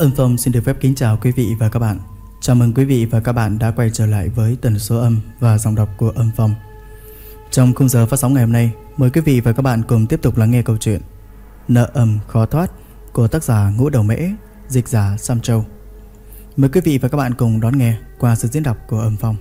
Ân Phong xin được phép kính chào quý vị và các bạn. Chào mừng quý vị và các bạn đã quay trở lại với tần số âm và giọng đọc của Ân Phong. Trong khung giờ phát sóng ngày hôm nay, mời quý vị và các bạn cùng tiếp tục lắng nghe câu chuyện Nợ ầm khó thoát của tác giả Ngũ Đầu Mễ, dịch giả Sam Châu. Mời quý vị và các bạn cùng đón nghe qua sự diễn đọc của Ân Phong.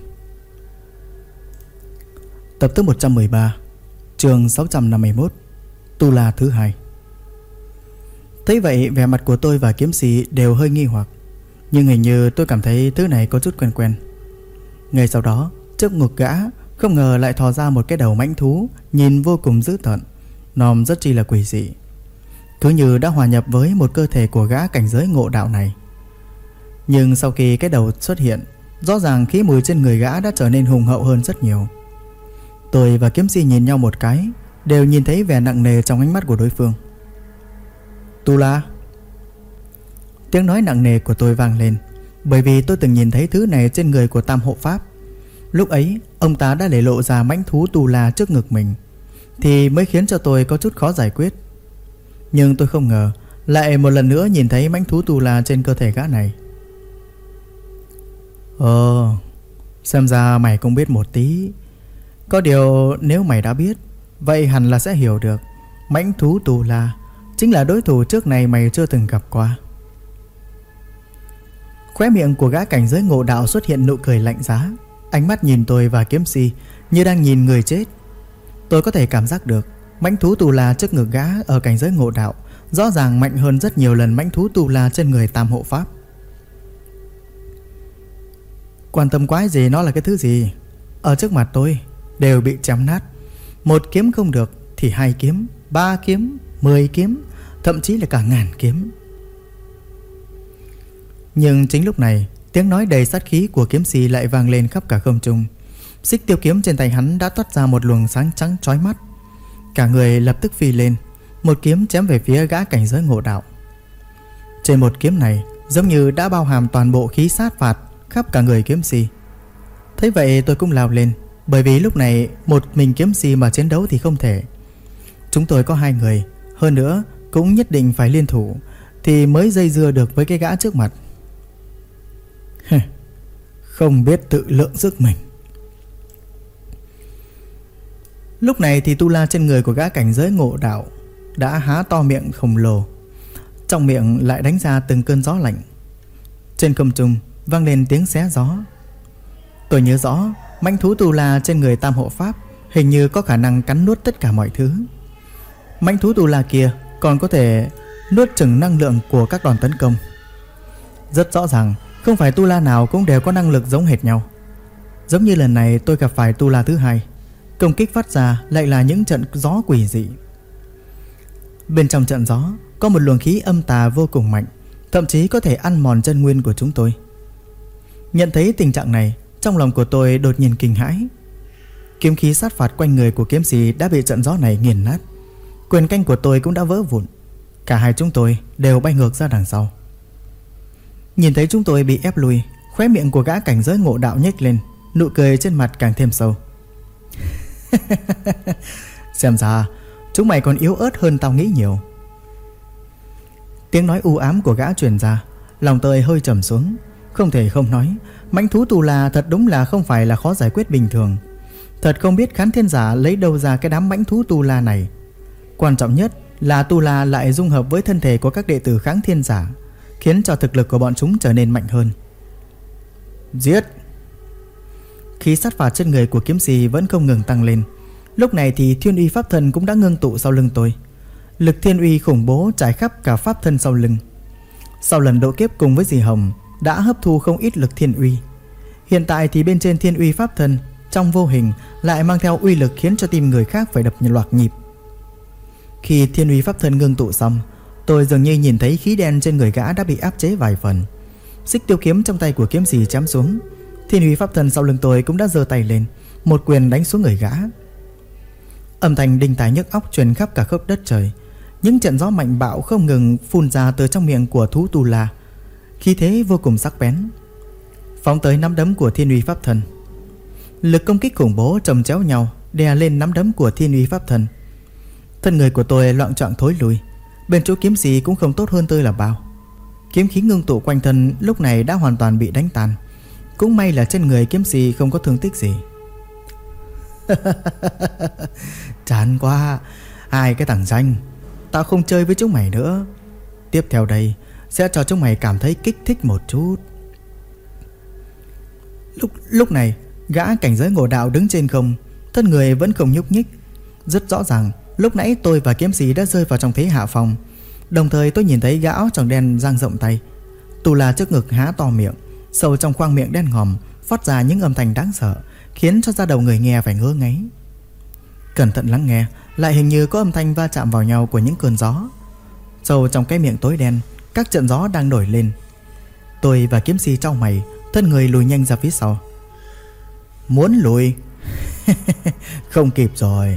Tập thứ 113, chương 651, Tu La thứ hai. Thấy vậy, vẻ mặt của tôi và kiếm sĩ đều hơi nghi hoặc, nhưng hình như tôi cảm thấy thứ này có chút quen quen. Ngay sau đó, trước ngực gã không ngờ lại thò ra một cái đầu mãnh thú, nhìn vô cùng dữ tợn, nòm rất chi là quỷ dị, cứ như đã hòa nhập với một cơ thể của gã cảnh giới ngộ đạo này. Nhưng sau khi cái đầu xuất hiện, rõ ràng khí mùi trên người gã đã trở nên hùng hậu hơn rất nhiều. Tôi và kiếm sĩ nhìn nhau một cái, đều nhìn thấy vẻ nặng nề trong ánh mắt của đối phương. Tu La. Tiếng nói nặng nề của tôi vang lên, bởi vì tôi từng nhìn thấy thứ này trên người của Tam Hộ Pháp. Lúc ấy ông ta đã để lộ ra mãnh thú Tu La trước ngực mình, thì mới khiến cho tôi có chút khó giải quyết. Nhưng tôi không ngờ lại một lần nữa nhìn thấy mãnh thú Tu La trên cơ thể gã này. Xem ra mày cũng biết một tí. Có điều nếu mày đã biết, vậy hẳn là sẽ hiểu được mãnh thú Tu La chính là đối thủ trước này mày chưa từng gặp qua. Khóe miệng của gã cảnh giới ngộ đạo xuất hiện nụ cười lạnh giá, ánh mắt nhìn tôi và kiếm si như đang nhìn người chết. Tôi có thể cảm giác được mãnh thú Tu La trước ngực gã ở cảnh giới ngộ đạo rõ ràng mạnh hơn rất nhiều lần mãnh thú Tu La trên người Tam Hộ Pháp. Quan tâm quái gì nó là cái thứ gì, ở trước mặt tôi đều bị chém nát. Một kiếm không được thì 2 kiếm, 3 kiếm, 10 kiếm, thậm chí là cả ngàn kiếm. Nhưng chính lúc này, tiếng nói đầy sát khí của kiếm sĩ lại vang lên khắp cả không trung. Xích tiêu kiếm trên tay hắn đã toát ra một luồng sáng trắng chói mắt. Cả người lập tức phi lên, một kiếm chém về phía gã cảnh giới ngộ đạo. Trên một kiếm này giống như đã bao hàm toàn bộ khí sát phạt khắp cả người kiếm sĩ. Thấy vậy tôi cũng lao lên, bởi vì lúc này một mình kiếm sĩ mà chiến đấu thì không thể. Chúng tôi có 2 người, hơn nữa cũng nhất định phải liên thủ thì mới dây dưa được với cái gã trước mặt. Không biết tự lượng sức mình. Lúc này thì Tu La trên người của gã cảnh giới ngộ đạo đã há to miệng khổng lồ, trong miệng lại đánh ra từng cơn gió lạnh. Trên không trung vang lên tiếng xé gió. Tôi nhớ rõ mãnh thú Tu La trên người Tam Hộ Pháp hình như có khả năng cắn nuốt tất cả mọi thứ. Mãnh thú Tu La kia còn có thể nuốt chửng năng lượng của các đòn tấn công. Rất rõ ràng không phải Tu La nào cũng đều có năng lực giống hệt nhau. Giống như lần này tôi gặp phải Tu La thứ hai, công kích phát ra lại là những trận gió quỷ dị. Bên trong trận gió có một luồng khí âm tà vô cùng mạnh, thậm chí có thể ăn mòn chân nguyên của chúng tôi. Nhận thấy tình trạng này, trong lòng của tôi đột nhiên kinh hãi. Kiếm khí sát phạt quanh người của kiếm sĩ đã bị trận gió này nghiền nát. Quyền canh của tôi cũng đã vỡ vụn. Cả hai chúng tôi đều bay ngược ra đằng sau. Nhìn thấy chúng tôi bị ép lui, khóe miệng của gã cảnh giới ngộ đạo nhếch lên, nụ cười trên mặt càng thêm sâu. Xem ra chúng mày còn yếu ớt hơn tao nghĩ nhiều. Tiếng nói u ám của gã truyền ra, lòng tôi hơi trầm xuống. Không thể không nói, mãnh thú Tu La thật đúng là không phải là khó giải quyết bình thường. Thật không biết Khán Thiên Giả lấy đâu ra cái đám mãnh thú Tu La này. Quan trọng nhất là Tu La lại dung hợp với thân thể của các đệ tử Kháng Thiên Giả, khiến cho thực lực của bọn chúng trở nên mạnh hơn. Giết! Khí sát phạt trên người của kiếm sĩ vẫn không ngừng tăng lên. Lúc này thì Thiên Uy Pháp Thân cũng đã ngưng tụ sau lưng tôi. Lực Thiên Uy khủng bố trải khắp cả Pháp Thân sau lưng. Sau lần độ kiếp cùng với dì Hồng đã hấp thu không ít lực Thiên Uy. Hiện tại thì bên trên Thiên Uy Pháp Thân trong vô hình lại mang theo uy lực khiến cho tim người khác phải đập loạt nhịp. Khi Thiên Uy Pháp Thân ngưng tụ xong, tôi dường như nhìn thấy khí đen trên người gã đã bị áp chế vài phần. Xích tiêu kiếm trong tay của kiếm sĩ chém xuống. Thiên Uy Pháp Thân sau lưng tôi cũng đã giơ tay lên, một quyền đánh xuống người gã. Âm thanh đinh tai nhức óc truyền khắp cả khắp đất trời. Những trận gió mạnh bạo không ngừng phun ra từ trong miệng của thú Tu La, khí thế vô cùng sắc bén, phóng tới nắm đấm của Thiên Uy Pháp Thân. Lực công kích khủng bố chồng chéo nhau đè lên nắm đấm của Thiên Uy Pháp Thân. Thân người của tôi loạng choạng thối lùi. Bên chỗ kiếm sĩ cũng không tốt hơn tôi là bao. Kiếm khí ngưng tụ quanh thân lúc này đã hoàn toàn bị đánh tan. Cũng may là trên người kiếm sĩ không có thương tích gì. Chán quá, hai cái thằng danh, tao không chơi với chúng mày nữa. Tiếp theo đây sẽ cho chúng mày cảm thấy kích thích một chút. Lúc này gã cảnh giới ngộ đạo đứng trên không, thân người vẫn không nhúc nhích. Rất rõ ràng lúc nãy tôi và kiếm sĩ đã rơi vào trong thế hạ phong. Đồng thời tôi nhìn thấy gã áo choàng đen dang rộng tay, tu la trước ngực há to miệng, sâu trong khoang miệng đen ngòm phát ra những âm thanh đáng sợ, khiến cho da đầu người nghe phải ngứa ngáy. Cẩn thận lắng nghe, lại hình như có âm thanh va chạm vào nhau của những cơn gió. Sâu trong cái miệng tối đen, các trận gió đang nổi lên. Tôi và kiếm sĩ trao mày, thân người lùi nhanh ra phía sau. Muốn lùi? Không kịp rồi.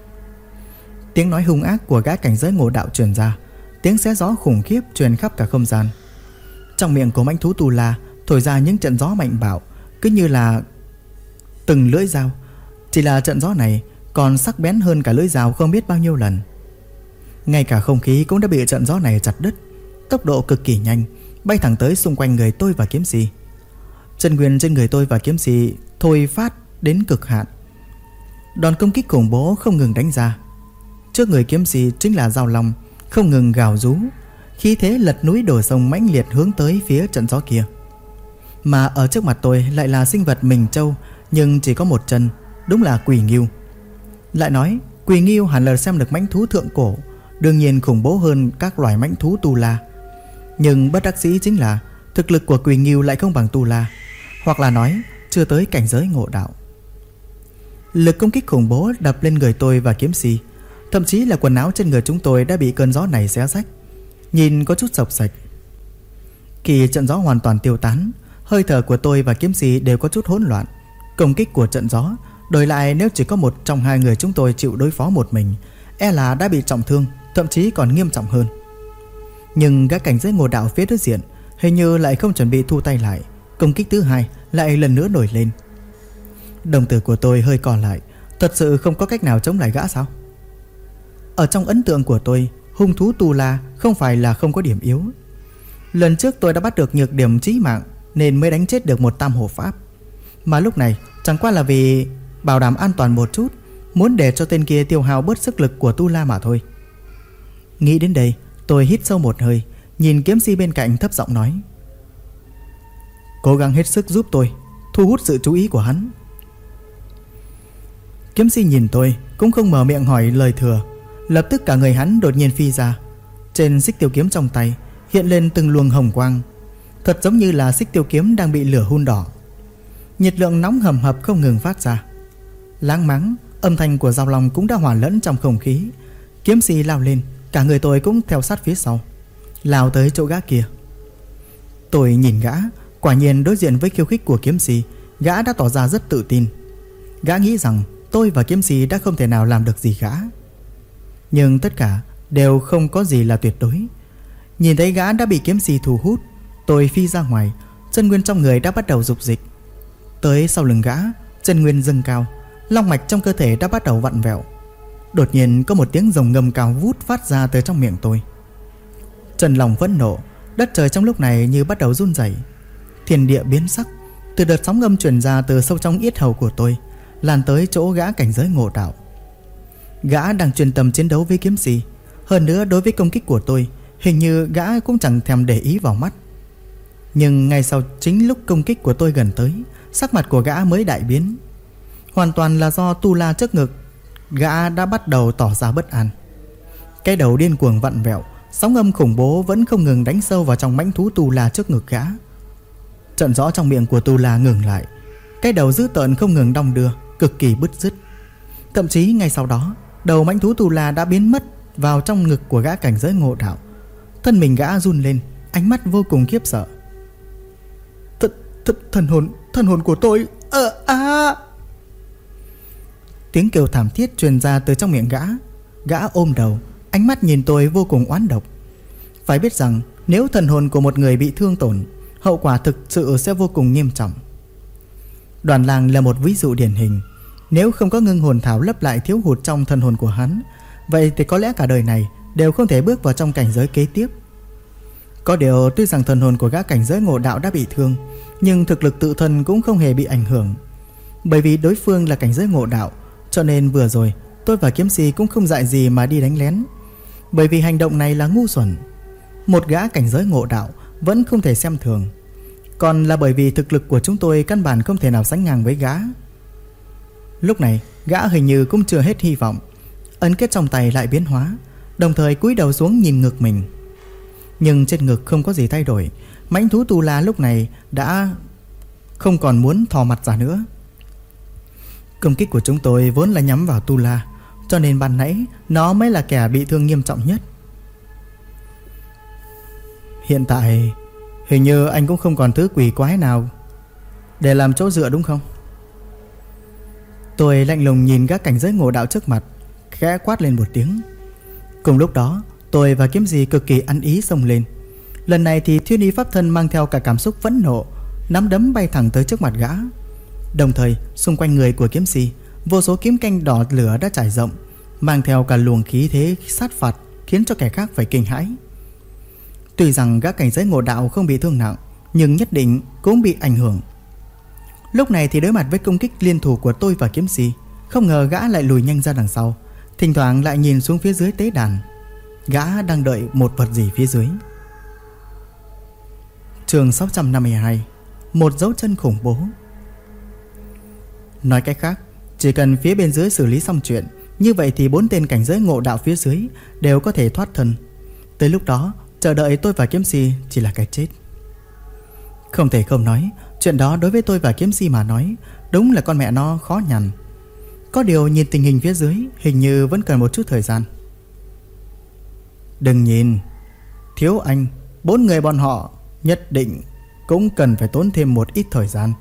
Tiếng nói hung ác của gã cảnh giới ngộ đạo truyền ra, tiếng xé gió khủng khiếp truyền khắp cả không gian. Trong miệng của mãnh thú tu la thổi ra những trận gió mạnh bạo, cứ như là từng lưỡi dao. Chỉ là trận gió này còn sắc bén hơn cả lưỡi dao không biết bao nhiêu lần. Ngay cả không khí cũng đã bị trận gió này chặt đứt. Tốc độ cực kỳ nhanh, bay thẳng tới xung quanh người tôi và kiếm sĩ. Chân nguyên trên người tôi và kiếm sĩ thôi phát đến cực hạn. Đòn công kích khủng bố không ngừng đánh ra. Trước người kiếm sĩ chính là dao long, không ngừng gào rú, khí thế lật núi đổ sông mãnh liệt hướng tới phía trận gió kia. Mà ở trước mặt tôi lại là sinh vật mình trâu, nhưng chỉ có một chân, đúng là quỷ ngưu. Lại nói quỷ ngưu hẳn là xem được mãnh thú thượng cổ, đương nhiên khủng bố hơn các loài mãnh thú tu la. Nhưng bất đắc dĩ chính là thực lực của quỷ ngưu lại không bằng tu la, hoặc là nói chưa tới cảnh giới ngộ đạo. Lực công kích khủng bố đập lên người tôi và kiếm sĩ, thậm chí là quần áo trên người chúng tôi đã bị cơn gió này xé rách, nhìn có chút xộc xệch. Khi trận gió hoàn toàn tiêu tán, hơi thở của tôi và kiếm sĩ đều có chút hỗn loạn. Công kích của trận gió đổi lại nếu chỉ có một trong hai người chúng tôi chịu đối phó một mình, e là đã bị trọng thương, thậm chí còn nghiêm trọng hơn. Nhưng gã cảnh giới ngộ đạo phía đối diện hình như lại không chuẩn bị thu tay lại. Công kích thứ hai lại lần nữa nổi lên. Đồng tử của tôi hơi co lại. Thật sự không có cách nào chống lại gã sao? Ở trong ấn tượng của tôi, hung thú tu la không phải là không có điểm yếu. Lần trước tôi đã bắt được nhược điểm chí mạng nên mới đánh chết được một tam hộ pháp. Mà lúc này chẳng qua là vì bảo đảm an toàn một chút, muốn để cho tên kia tiêu hao bớt sức lực của tu la mà thôi. Nghĩ đến đây, tôi hít sâu một hơi, nhìn kiếm sĩ bên cạnh thấp giọng nói: cố gắng hết sức giúp tôi thu hút sự chú ý của hắn. Kiếm sĩ nhìn tôi cũng không mở miệng hỏi lời thừa, lập tức cả người hắn đột nhiên phi ra. Trên xích tiêu kiếm trong tay hiện lên từng luồng hồng quang, thật giống như là xích tiêu kiếm đang bị lửa hun đỏ. Nhiệt lượng nóng hầm hập không ngừng phát ra. Láng máng, âm thanh của dao long cũng đã hòa lẫn trong không khí. Kiếm sĩ lao lên, cả người tôi cũng theo sát phía sau, lao tới chỗ gã kia. Tôi nhìn gã, quả nhiên đối diện với khiêu khích của kiếm sĩ, gã đã tỏ ra rất tự tin. Gã nghĩ rằng tôi và kiếm sĩ đã không thể nào làm được gì gã. Nhưng tất cả đều không có gì là tuyệt đối. Nhìn thấy gã đã bị kiếm sĩ thu hút, tôi phi ra ngoài, chân nguyên trong người đã bắt đầu dục dịch. Tới sau lưng gã, chân nguyên dâng cao, long mạch trong cơ thể đã bắt đầu vặn vẹo. Đột nhiên có một tiếng rồng ngâm cao vút phát ra từ trong miệng tôi. Trần lòng phẫn nộ, đất trời trong lúc này như bắt đầu run rẩy. Thiên địa biến sắc, từ đợt sóng ngâm truyền ra từ sâu trong yết hầu của tôi, lan tới chỗ gã cảnh giới ngộ đạo. Gã đang chuyên tâm chiến đấu với kiếm sĩ, hơn nữa đối với công kích của tôi, hình như gã cũng chẳng thèm để ý vào mắt. Nhưng ngay sau chính lúc công kích của tôi gần tới, sắc mặt của gã mới đại biến. Hoàn toàn là do tu la trước ngực, gã đã bắt đầu tỏ ra bất an. Cái đầu điên cuồng vặn vẹo, sóng âm khủng bố vẫn không ngừng đánh sâu vào trong mãnh thú tu la trước ngực gã. Trận gió trong miệng của tu la ngừng lại, cái đầu dữ tợn không ngừng đong đưa, cực kỳ bứt rứt. Thậm chí ngay sau đó, đầu mãnh thú tu la đã biến mất vào trong ngực của gã cảnh giới ngộ đạo. Thân mình gã run lên, ánh mắt vô cùng khiếp sợ. Thần hồn của tôi. Tiếng kêu thảm thiết truyền ra từ trong miệng gã. Gã ôm đầu, ánh mắt nhìn tôi vô cùng oán độc. Phải biết rằng nếu thần hồn của một người bị thương tổn, hậu quả thực sự sẽ vô cùng nghiêm trọng. Đoàn Lang là một ví dụ điển hình. Nếu không có ngưng hồn thảo lấp lại thiếu hụt trong thần hồn của hắn, vậy thì có lẽ cả đời này đều không thể bước vào trong cảnh giới kế tiếp. Có điều tuy rằng thần hồn của gã cảnh giới ngộ đạo đã bị thương, nhưng thực lực tự thân cũng không hề bị ảnh hưởng. Bởi vì đối phương là cảnh giới ngộ đạo, cho nên vừa rồi tôi và kiếm si cũng không dại gì mà đi đánh lén. Bởi vì hành động này là ngu xuẩn. Một gã cảnh giới ngộ đạo vẫn không thể xem thường, còn là bởi vì thực lực của chúng tôi căn bản không thể nào sánh ngang với gã. Lúc này gã hình như cũng chưa hết hy vọng, ấn kết trong tay lại biến hóa, đồng thời cúi đầu xuống nhìn ngực mình. Nhưng trên ngực không có gì thay đổi. Mãnh thú tu la lúc này đã không còn muốn thò mặt ra nữa. Công kích của chúng tôi vốn là nhắm vào tu la, cho nên ban nãy nó mới là kẻ bị thương nghiêm trọng nhất. Hiện tại hình như anh cũng không còn thứ quỷ quái nào để làm chỗ dựa đúng không? Tôi lạnh lùng nhìn các cảnh giới ngộ đạo trước mặt, khẽ quát lên một tiếng. Cùng lúc đó tôi và kiếm gì cực kỳ ăn ý xông lên. Lần này thì Thuyết Y pháp thân mang theo cả cảm xúc phẫn nộ, nắm đấm bay thẳng tới trước mặt gã. Đồng thời xung quanh người của kiếm si, vô số kiếm canh đỏ lửa đã trải rộng, mang theo cả luồng khí thế sát phạt, khiến cho kẻ khác phải kinh hãi. Tuy rằng gã cảnh giới ngộ đạo không bị thương nặng, nhưng nhất định cũng bị ảnh hưởng. Lúc này thì đối mặt với công kích liên thủ của tôi và kiếm si, không ngờ gã lại lùi nhanh ra đằng sau, thỉnh thoảng lại nhìn xuống phía dưới tế đàn. Gã đang đợi một vật gì phía dưới. Chương 652. Một dấu chân khủng bố. Nói cách khác, chỉ cần phía bên dưới xử lý xong chuyện, như vậy thì 4 tên cảnh giới ngộ đạo phía dưới đều có thể thoát thân. Tới lúc đó chờ đợi tôi và kiếm si chỉ là cái chết. Không thể không nói, chuyện đó đối với tôi và kiếm si mà nói đúng là con mẹ nó khó nhằn. Có điều nhìn tình hình phía dưới, hình như vẫn cần một chút thời gian. Đừng nhìn, thiếu anh, 4 người bọn họ nhất định cũng cần phải tốn thêm một ít thời gian.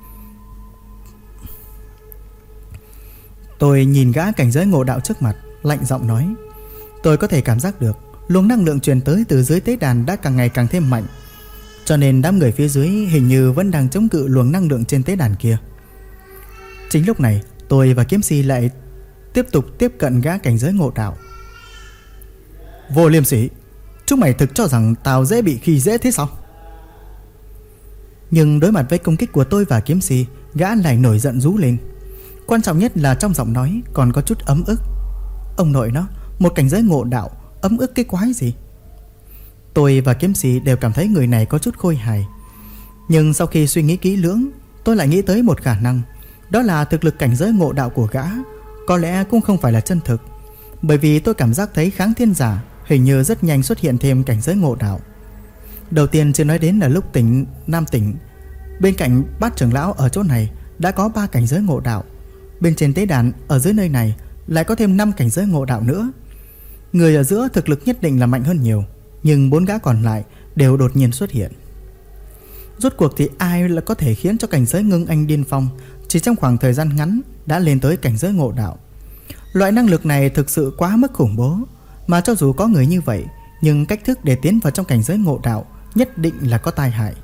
Tôi nhìn gã cảnh giới ngộ đạo trước mặt, lạnh giọng nói. Tôi có thể cảm giác được luồng năng lượng truyền tới từ dưới tế đàn đã càng ngày càng thêm mạnh, cho nên đám người phía dưới hình như vẫn đang chống cự luồng năng lượng trên tế đàn kia. Chính lúc này tôi và kiếm si lại tiếp tục tiếp cận gã cảnh giới ngộ đạo. Vô liêm sỉ, chúng mày thực cho rằng tao dễ bị khi dễ thế sao? Nhưng đối mặt với công kích của tôi và kiếm si, gã lại nổi giận rú lên. Quan trọng nhất là trong giọng nói còn có chút ấm ức. Ông nội nó, một cảnh giới ngộ đạo, ấm ức cái quái gì? Tôi và kiếm si đều cảm thấy người này có chút khôi hài. Nhưng sau khi suy nghĩ kỹ lưỡng, tôi lại nghĩ tới một khả năng. Đó là thực lực cảnh giới ngộ đạo của gã có lẽ cũng không phải là chân thực. Bởi vì tôi cảm giác thấy kháng thiên giả hình như rất nhanh xuất hiện thêm cảnh giới ngộ đạo. Đầu tiên chưa nói đến là lúc tỉnh Nam tỉnh, bên cạnh bát trưởng lão ở chỗ này đã có 3 cảnh giới ngộ đạo. Bên trên tế đàn ở dưới nơi này lại có thêm 5 cảnh giới ngộ đạo nữa. Người ở giữa thực lực nhất định là mạnh hơn nhiều, nhưng 4 gã còn lại đều đột nhiên xuất hiện. Rốt cuộc thì ai là có thể khiến cho cảnh giới ngưng anh điên phong chỉ trong khoảng thời gian ngắn đã lên tới cảnh giới ngộ đạo? Loại năng lực này thực sự quá mức khủng bố, mà cho dù có người như vậy, nhưng cách thức để tiến vào trong cảnh giới ngộ đạo nhất định là có tai hại.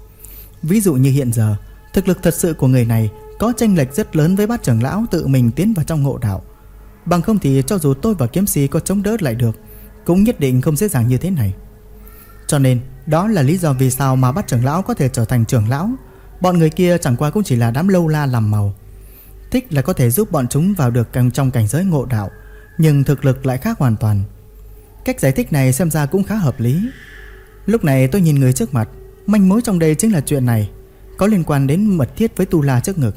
Ví dụ như hiện giờ, thực lực thật sự của người này có chênh lệch rất lớn với bát trưởng lão tự mình tiến vào trong ngộ đạo. Bằng không thì cho dù tôi và kiếm si có chống đỡ lại được, cũng nhất định không dễ dàng như thế này. Cho nên đó là lý do vì sao mà bát trưởng lão có thể trở thành trưởng lão. Bọn người kia chẳng qua cũng chỉ là đám lâu la làm màu, thích là có thể giúp bọn chúng vào được trong cảnh giới ngộ đạo, nhưng thực lực lại khác hoàn toàn. Cách giải thích này xem ra cũng khá hợp lý. Lúc này tôi nhìn người trước mặt, manh mối trong đây chính là chuyện này có liên quan đến mật thiết với tu la trước ngực.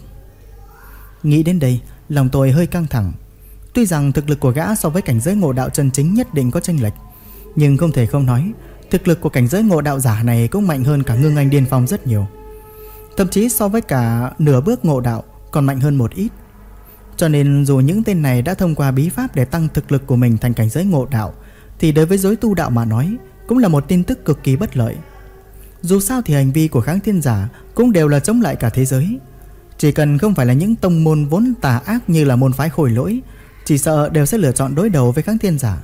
Nghĩ đến đây, lòng tôi hơi căng thẳng. Tuy rằng thực lực của gã so với cảnh giới ngộ đạo chân chính nhất định có chênh lệch, nhưng không thể không nói, thực lực của cảnh giới ngộ đạo giả này cũng mạnh hơn cả ngưng anh điên phong rất nhiều. Thậm chí so với cả nửa bước ngộ đạo còn mạnh hơn một ít. Cho nên dù những tên này đã thông qua bí pháp để tăng thực lực của mình thành cảnh giới ngộ đạo, thì đối với giới tu đạo mà nói cũng là một tin tức cực kỳ bất lợi. Dù sao thì hành vi của kháng thiên giả cũng đều là chống lại cả thế giới. Chỉ cần không phải là những tông môn vốn tà ác như là môn phái Khôi Lỗi, chỉ sợ đều sẽ lựa chọn đối đầu với kháng thiên giả.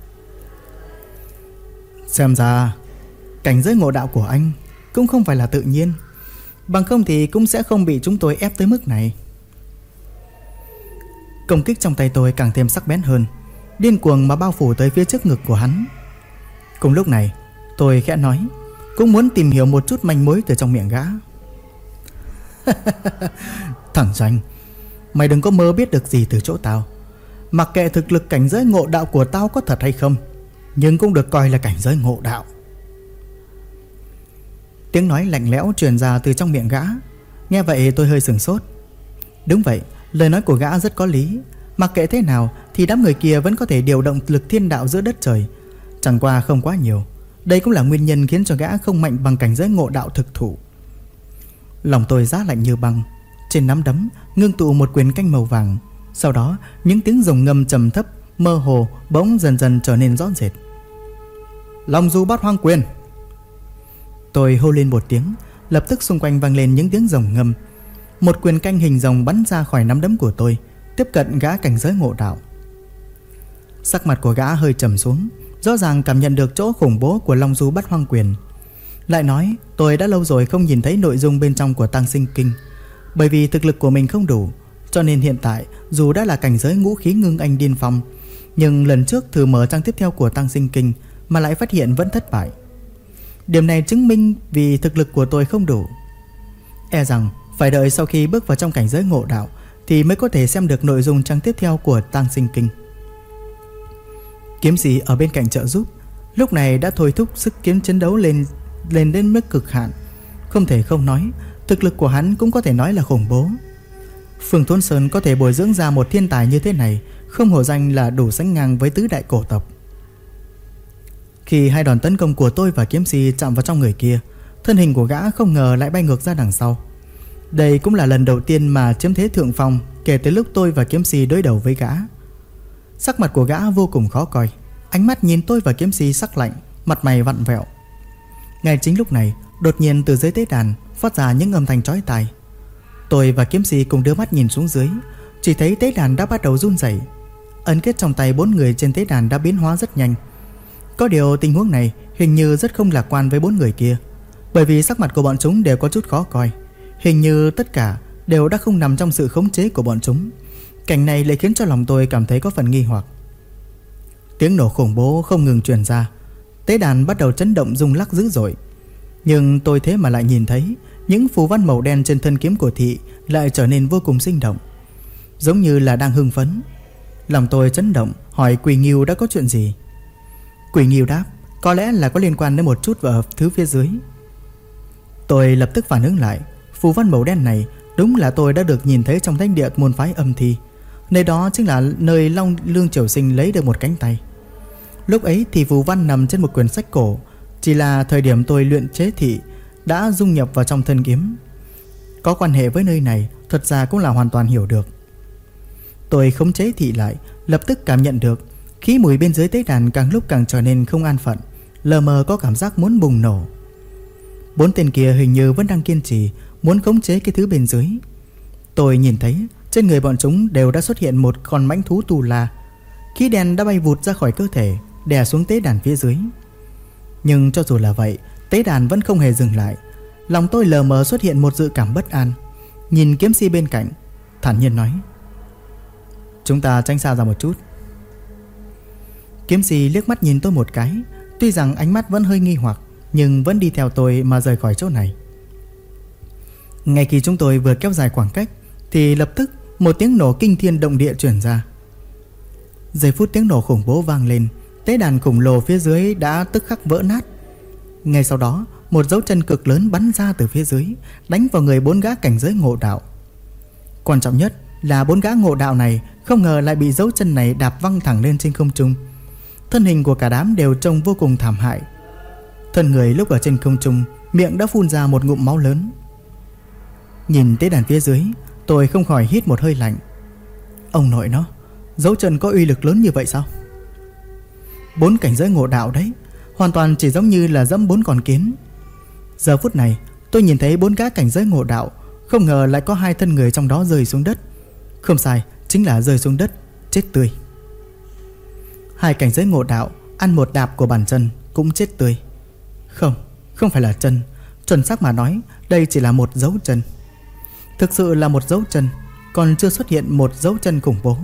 Xem ra cảnh giới ngộ đạo của anh cũng không phải là tự nhiên, bằng không thì cũng sẽ không bị chúng tôi ép tới mức này. Công kích trong tay tôi càng thêm sắc bén hơn, điên cuồng mà bao phủ tới phía trước ngực của hắn. Cùng lúc này tôi khẽ nói, cũng muốn tìm hiểu một chút manh mối từ trong miệng gã. Thằng Doanh, mày đừng có mơ biết được gì từ chỗ tao. Mặc kệ thực lực cảnh giới ngộ đạo của tao có thật hay không, nhưng cũng được coi là cảnh giới ngộ đạo. Tiếng nói lạnh lẽo truyền ra từ trong miệng gã. Nghe vậy tôi hơi sửng sốt. Đúng vậy, lời nói của gã rất có lý. Mặc kệ thế nào thì đám người kia vẫn có thể điều động lực thiên đạo giữa đất trời, chẳng qua không quá nhiều. Đây cũng là nguyên nhân khiến cho gã không mạnh bằng cảnh giới ngộ đạo thực thụ. Lòng tôi giá lạnh như băng. Trên nắm đấm ngưng tụ một quyền canh màu vàng. Sau đó những tiếng rồng ngâm trầm thấp mơ hồ bỗng dần dần trở nên rõ rệt. Long du bát hoang quyền. Tôi hô lên một tiếng. Lập tức xung quanh vang lên những tiếng rồng ngâm. Một quyền canh hình rồng bắn ra khỏi nắm đấm của tôi, tiếp cận gã cảnh giới ngộ đạo. Sắc mặt của gã hơi trầm xuống, rõ ràng cảm nhận được chỗ khủng bố của Long du bát hoang quyền. Lại nói tôi đã lâu rồi không nhìn thấy nội dung bên trong của Tăng Sinh Kinh. Bởi vì thực lực của mình không đủ, cho nên hiện tại dù đã là cảnh giới ngũ khí ngưng anh điên phong, nhưng lần trước thử mở trang tiếp theo của Tăng Sinh Kinh mà lại phát hiện vẫn thất bại. Điểm này chứng minh vì thực lực của tôi không đủ. E rằng phải đợi sau khi bước vào trong cảnh giới ngộ đạo thì mới có thể xem được nội dung trang tiếp theo của Tăng Sinh Kinh. Kiếm sĩ ở bên cạnh trợ giúp lúc này đã thôi thúc sức kiếm chiến đấu lên đến mức cực hạn. Không thể không nói, thực lực của hắn cũng có thể nói là khủng bố. Phương Thốn Sơn có thể bồi dưỡng ra một thiên tài như thế này, không hổ danh là đủ sánh ngang với tứ đại cổ tộc. Khi hai đòn tấn công của tôi và kiếm sĩ chạm vào trong người kia, thân hình của gã không ngờ lại bay ngược ra đằng sau. Đây cũng là lần đầu tiên mà chiếm thế thượng phong kể từ lúc tôi và kiếm sĩ đối đầu với gã. Sắc mặt của gã vô cùng khó coi, ánh mắt nhìn tôi và kiếm sĩ sắc lạnh, mặt mày vặn vẹo. Ngay chính lúc này, đột nhiên từ dưới tế đàn phát ra những âm thanh chói tai. Tôi và kiếm sĩ cùng đưa mắt nhìn xuống dưới, chỉ thấy tế đàn đã bắt đầu run rẩy. Ấn kết trong tay 4 người trên tế đàn đã biến hóa rất nhanh. Có điều tình huống này hình như rất không lạc quan với 4 người kia, bởi vì sắc mặt của bọn chúng đều có chút khó coi. Hình như tất cả đều đã không nằm trong sự khống chế của bọn chúng. Cảnh này lại khiến cho lòng tôi cảm thấy có phần nghi hoặc. Tiếng nổ khủng bố không ngừng truyền ra, tế đàn bắt đầu chấn động rung lắc dữ dội. Nhưng tôi thế mà lại nhìn thấy những phù văn màu đen trên thân kiếm của thị lại trở nên vô cùng sinh động, giống như là đang hưng phấn. Lòng tôi chấn động, hỏi Quỳ Nghiêu đã có chuyện gì. Quỳ Nghiêu đáp có lẽ là có liên quan đến một chút vào thứ phía dưới. Tôi lập tức phản ứng lại. Phù văn màu đen này đúng là tôi đã được nhìn thấy trong thánh địa môn phái Âm Thi. Nơi đó chính là nơi Long Lương Triều Sinh lấy được một cánh tay. Lúc ấy thì phù văn nằm trên một quyển sách cổ, chỉ là thời điểm tôi luyện chế thị đã dung nhập vào trong thân kiếm. Có quan hệ với nơi này thật ra cũng là hoàn toàn hiểu được. Tôi khống chế thị lại, lập tức cảm nhận được khí mùi bên dưới tế đàn càng lúc càng trở nên không an phận, lờ mờ có cảm giác muốn bùng nổ. 4 tên kia hình như vẫn đang kiên trì muốn khống chế cái thứ bên dưới. Tôi nhìn thấy trên người bọn chúng đều đã xuất hiện một con mãnh thú tu la. Khí đen đã bay vụt ra khỏi cơ thể, đè xuống tế đàn phía dưới. Nhưng cho dù là vậy, tế đàn vẫn không hề dừng lại. Lòng tôi lờ mờ xuất hiện một dự cảm bất an. Nhìn kiếm sĩ bên cạnh, thản nhiên nói: chúng ta tránh xa ra một chút. Kiếm sĩ liếc mắt nhìn tôi một cái, tuy rằng ánh mắt vẫn hơi nghi hoặc, nhưng vẫn đi theo tôi mà rời khỏi chỗ này. Ngay khi chúng tôi vừa kéo dài khoảng cách thì lập tức một tiếng nổ kinh thiên động địa truyền ra. Giây phút tiếng nổ khủng bố vang lên, tế đàn khổng lồ phía dưới đã tức khắc vỡ nát. Ngay sau đó, một dấu chân cực lớn bắn ra từ phía dưới, đánh vào người 4 gã cảnh giới ngộ đạo. Quan trọng nhất là 4 gã ngộ đạo này không ngờ lại bị dấu chân này đạp văng thẳng lên trên không trung. Thân hình của cả đám đều trông vô cùng thảm hại. Thân người lúc ở trên không trung, miệng đã phun ra một ngụm máu lớn. Nhìn tế đàn phía dưới, tôi không khỏi hít một hơi lạnh. Ông nội nó, dấu chân có uy lực lớn như vậy sao? 4 cảnh giới ngộ đạo đấy, hoàn toàn chỉ giống như là dẫm 4 con kiến. Giờ phút này tôi nhìn thấy 4 gã cảnh giới ngộ đạo, không ngờ lại có 2 thân người trong đó rơi xuống đất. Không sai, chính là rơi xuống đất, chết tươi. 2 cảnh giới ngộ đạo ăn một đạp của bàn chân cũng chết tươi. Không phải là chân, chuẩn xác mà nói, đây chỉ là một dấu chân. Thực sự là một dấu chân, còn chưa xuất hiện một dấu chân khủng bố.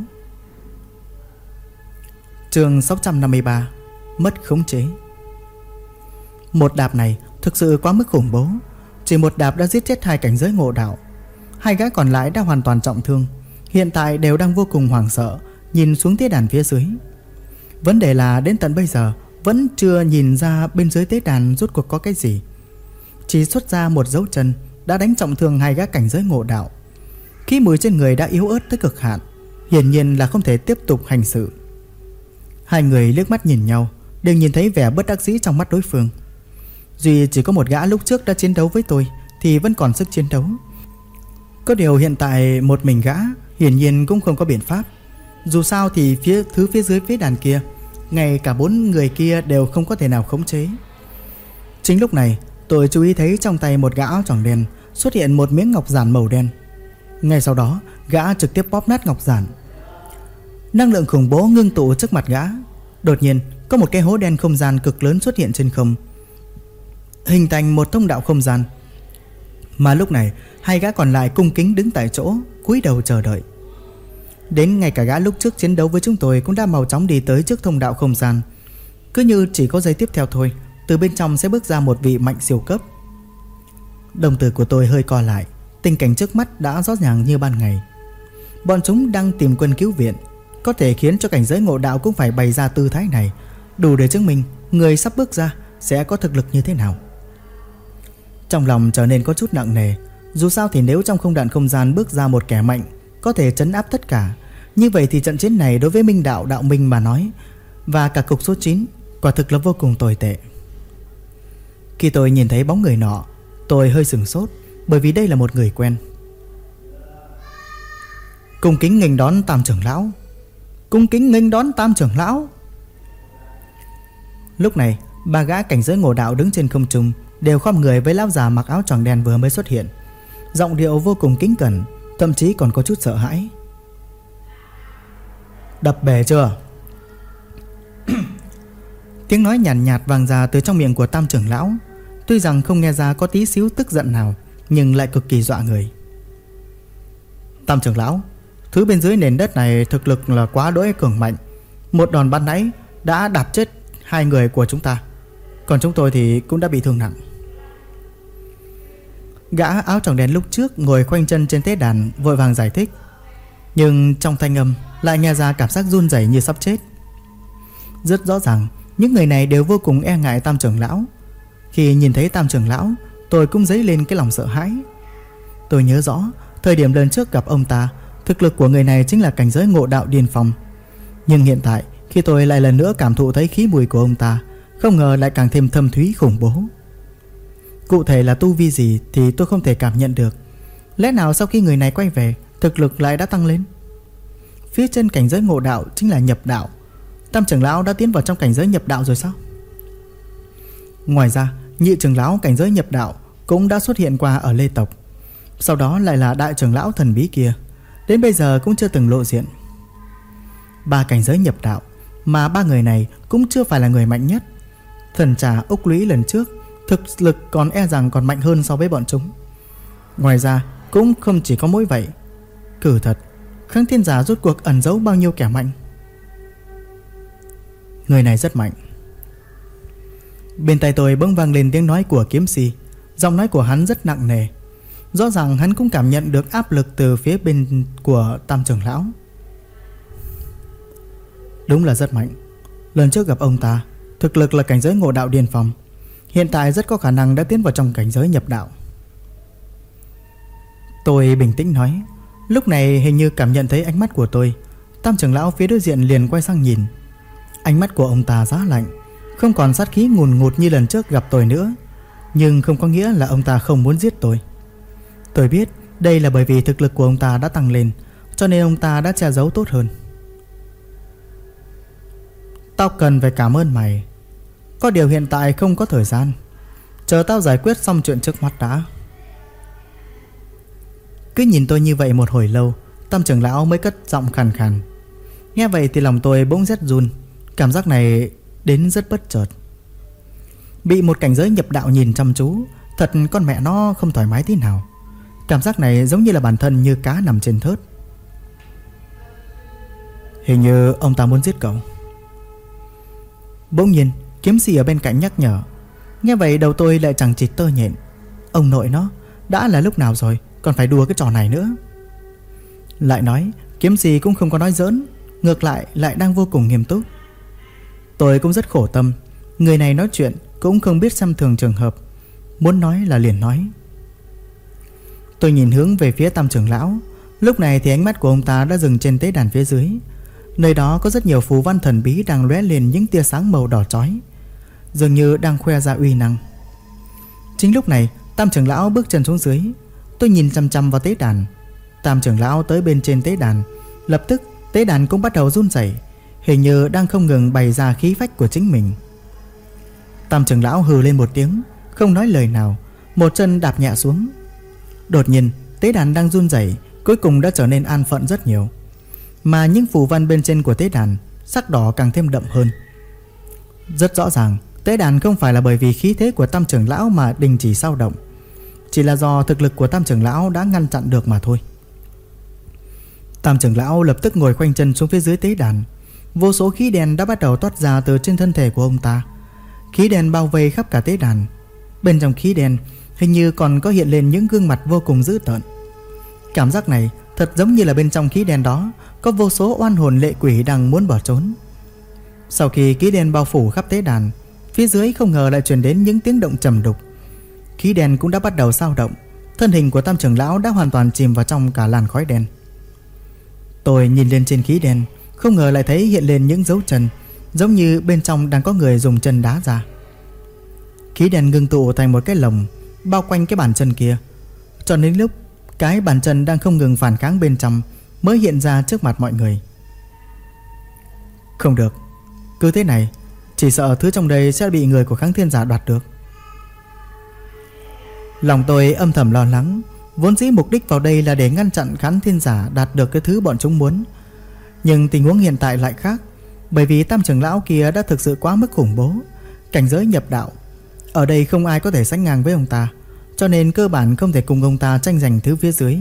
Chương 653: mất khống chế. Một đạp này Thực sự quá mức khủng bố. Chỉ một đạp đã giết chết 2 cảnh giới ngộ đạo. 2 gã còn lại đã hoàn toàn trọng thương, hiện tại đều đang vô cùng hoảng sợ, nhìn xuống tế đàn phía dưới. Vấn đề là đến tận bây giờ vẫn chưa nhìn ra bên dưới tế đàn rốt cuộc có cái gì. Chỉ xuất ra một dấu chân đã đánh trọng thương 2 gã cảnh giới ngộ đạo. Khí mùi trên người đã yếu ớt tới cực hạn, hiển nhiên là không thể tiếp tục hành sự. 2 người liếc mắt nhìn nhau, đều nhìn thấy vẻ bất đắc dĩ trong mắt đối phương. Duy chỉ có một gã lúc trước đã chiến đấu với tôi thì vẫn còn sức chiến đấu. Có điều hiện tại một mình gã hiển nhiên cũng không có biện pháp. Dù sao thì phía dưới phía đàn kia, ngay cả 4 người kia đều không có thể nào khống chế. Chính lúc này tôi chú ý thấy trong tay một gã áo choàng đen xuất hiện một miếng ngọc giản màu đen. Ngay sau đó gã trực tiếp bóp nát ngọc giản. Năng lượng khủng bố ngưng tụ trước mặt gã. Đột nhiên có một cái hố đen không gian cực lớn xuất hiện trên không, hình thành một thông đạo không gian. Mà lúc này 2 gã còn lại cung kính đứng tại chỗ, cúi đầu chờ đợi. Đến ngay cả gã lúc trước chiến đấu với chúng tôi cũng đã mau chóng đi tới trước thông đạo không gian. Cứ như chỉ có giây tiếp theo thôi, từ bên trong sẽ bước ra một vị mạnh siêu cấp. Đồng tử của tôi hơi co lại. Tình cảnh trước mắt đã rõ ràng như ban ngày. Bọn chúng đang tìm quân cứu viện, có thể khiến cho cảnh giới ngộ đạo cũng phải bày ra tư thái này, đủ để chứng minh người sắp bước ra sẽ có thực lực như thế nào. Trong lòng trở nên có chút nặng nề. Dù sao thì nếu trong không đoạn không gian bước ra một kẻ mạnh có thể trấn áp tất cả, như vậy thì trận chiến này đối với Minh Đạo Đạo Minh mà nói, và cả cục số 9, quả thực là vô cùng tồi tệ. Khi tôi nhìn thấy bóng người nọ, tôi hơi sửng sốt, bởi vì đây là một người quen. Cung kính nghênh đón Tam trưởng lão. Cung kính nghênh đón Tam trưởng lão. Lúc này 3 gã cảnh giới ngộ đạo đứng trên không trung đều khom người với lão già mặc áo choàng đen vừa mới xuất hiện. Giọng điệu vô cùng kính cẩn, thậm chí còn có chút sợ hãi. Đập bể chưa? Tiếng nói nhàn nhạt vang ra từ trong miệng của Tam trưởng lão. Tuy rằng không nghe ra có tí xíu tức giận nào, nhưng lại cực kỳ dọa người. Tam trưởng lão, thứ bên dưới nền đất này thực lực là quá đỗi cường mạnh. Một đòn ban nãy đã đạp chết 2 người của chúng ta, còn chúng tôi thì cũng đã bị thương nặng. Gã áo choàng đen lúc trước ngồi khoanh chân trên tế đàn vội vàng giải thích, nhưng trong thanh âm lại nghe ra cảm giác run rẩy như sắp chết. Rất rõ ràng những người này đều vô cùng e ngại Tam trưởng lão. Khi nhìn thấy Tam trưởng lão, tôi cũng dấy lên cái lòng sợ hãi. Tôi nhớ rõ thời điểm lần trước gặp ông ta, thực lực của người này chính là cảnh giới ngộ đạo điên phong. Nhưng hiện tại khi tôi lại lần nữa cảm thụ thấy khí mùi của ông ta, không ngờ lại càng thêm thâm thúy khủng bố. Cụ thể là tu vi gì thì tôi không thể cảm nhận được. Lẽ nào sau khi người này quay về, thực lực lại đã tăng lên? Phía trên cảnh giới ngộ đạo chính là nhập đạo. Tam trưởng lão đã tiến vào trong cảnh giới nhập đạo rồi sao? Ngoài ra, nhị trưởng lão cảnh giới nhập đạo cũng đã xuất hiện qua ở Lê tộc. Sau đó lại là đại trưởng lão thần bí kia, đến bây giờ cũng chưa từng lộ diện. 3 cảnh giới nhập đạo, mà 3 người này cũng chưa phải là người mạnh nhất. Thần trà Úc Lũy lần trước thực lực còn e rằng còn mạnh hơn so với bọn chúng. Ngoài ra cũng không chỉ có mỗi vậy. Cử thật, Kháng Thiên Giả rốt cuộc ẩn giấu bao nhiêu kẻ mạnh? Người này rất mạnh. Bên tai tôi bỗng vang lên tiếng nói của kiếm si. Giọng nói của hắn rất nặng nề. Rõ ràng hắn cũng cảm nhận được áp lực từ phía bên của Tam trưởng lão. Đúng là rất mạnh. Lần trước gặp ông ta, thực lực là cảnh giới ngộ đạo điên phong, hiện tại rất có khả năng đã tiến vào trong cảnh giới nhập đạo. Tôi bình tĩnh nói. Lúc này hình như cảm nhận thấy ánh mắt của tôi, Tam trưởng lão phía đối diện liền quay sang nhìn. Ánh mắt của ông ta giá lạnh, không còn sát khí ngùn ngụt như lần trước gặp tôi nữa. Nhưng không có nghĩa là ông ta không muốn giết tôi. Tôi biết đây là bởi vì thực lực của ông ta đã tăng lên, cho nên ông ta đã che giấu tốt hơn. Tao cần phải cảm ơn mày. Có điều hiện tại không có thời gian, chờ tao giải quyết xong chuyện trước mắt đã. Cứ nhìn tôi như vậy một hồi lâu, Tam trưởng lão mới cất giọng khàn khàn. Nghe vậy thì lòng tôi bỗng rét run. Cảm giác này đến rất bất chợt. Bị một cảnh giới nhập đạo nhìn chăm chú, thật con mẹ nó không thoải mái tí nào. Cảm giác này giống như là bản thân như cá nằm trên thớt. Hình như ông ta muốn giết cậu. Bỗng nhiên kiếm sĩ ở bên cạnh nhắc nhở. Nghe vậy đầu tôi lại chẳng chịt tơ nhện. Ông nội nó, đã là lúc nào rồi còn phải đùa cái trò này nữa. Lại nói kiếm gì cũng không có nói giỡn, ngược lại đang vô cùng nghiêm túc. Tôi cũng rất khổ tâm. Người này nói chuyện cũng không biết xem thường trường hợp, muốn nói là liền nói. Tôi nhìn hướng về phía Tam trưởng lão. Lúc này thì ánh mắt của ông ta đã dừng trên tế đàn phía dưới. Nơi đó có rất nhiều phù văn thần bí đang lóe lên những tia sáng màu đỏ chói, dường như đang khoe ra uy năng. Chính lúc này Tam trưởng lão bước chân xuống dưới. Tôi nhìn chăm chăm vào tế đàn. Tam trưởng lão tới bên trên tế đàn, lập tức tế đàn cũng bắt đầu run rẩy, hình như đang không ngừng bày ra khí phách của chính mình. Tam trưởng lão hừ lên một tiếng, không nói lời nào, một chân đạp nhẹ xuống. Đột nhiên tế đàn đang run rẩy cuối cùng đã trở nên an phận rất nhiều, mà những phù văn bên trên của tế đàn sắc đỏ càng thêm đậm hơn. Rất rõ ràng tế đàn không phải là bởi vì khí thế của Tam trưởng lão mà đình chỉ dao động, chỉ là do thực lực của Tam trưởng lão đã ngăn chặn được mà thôi. Tam trưởng lão lập tức ngồi khoanh chân xuống phía dưới tế đàn. Vô số khí đen đã bắt đầu toát ra từ trên thân thể của ông ta. Khí đen bao vây khắp cả tế đàn. Bên trong khí đen hình như còn có hiện lên những gương mặt vô cùng dữ tợn. Cảm giác này thật giống như là bên trong khí đen đó có vô số oan hồn lệ quỷ đang muốn bỏ trốn. Sau khi khí đen bao phủ khắp tế đàn, phía dưới không ngờ lại truyền đến những tiếng động trầm đục. Khí đen cũng đã bắt đầu dao động. Thân hình của Tam trưởng lão đã hoàn toàn chìm vào trong cả làn khói đen. Tôi nhìn lên trên khí đen, không ngờ lại thấy hiện lên những dấu chân, giống như bên trong đang có người dùng chân đá ra. Khí đen ngưng tụ thành một cái lồng bao quanh cái bàn chân kia, cho đến lúc cái bàn chân đang không ngừng phản kháng bên trong mới hiện ra trước mặt mọi người. Không được, cứ thế này chỉ sợ thứ trong đây sẽ bị người của Kháng Thiên Giả đoạt được. Lòng tôi âm thầm lo lắng. Vốn dĩ mục đích vào đây là để ngăn chặn Kháng Thiên Giả đạt được cái thứ bọn chúng muốn, nhưng tình huống hiện tại lại khác. Bởi vì Tam trưởng lão kia đã thực sự quá mức khủng bố, cảnh giới nhập đạo, ở đây không ai có thể sánh ngang với ông ta, cho nên cơ bản không thể cùng ông ta tranh giành thứ phía dưới.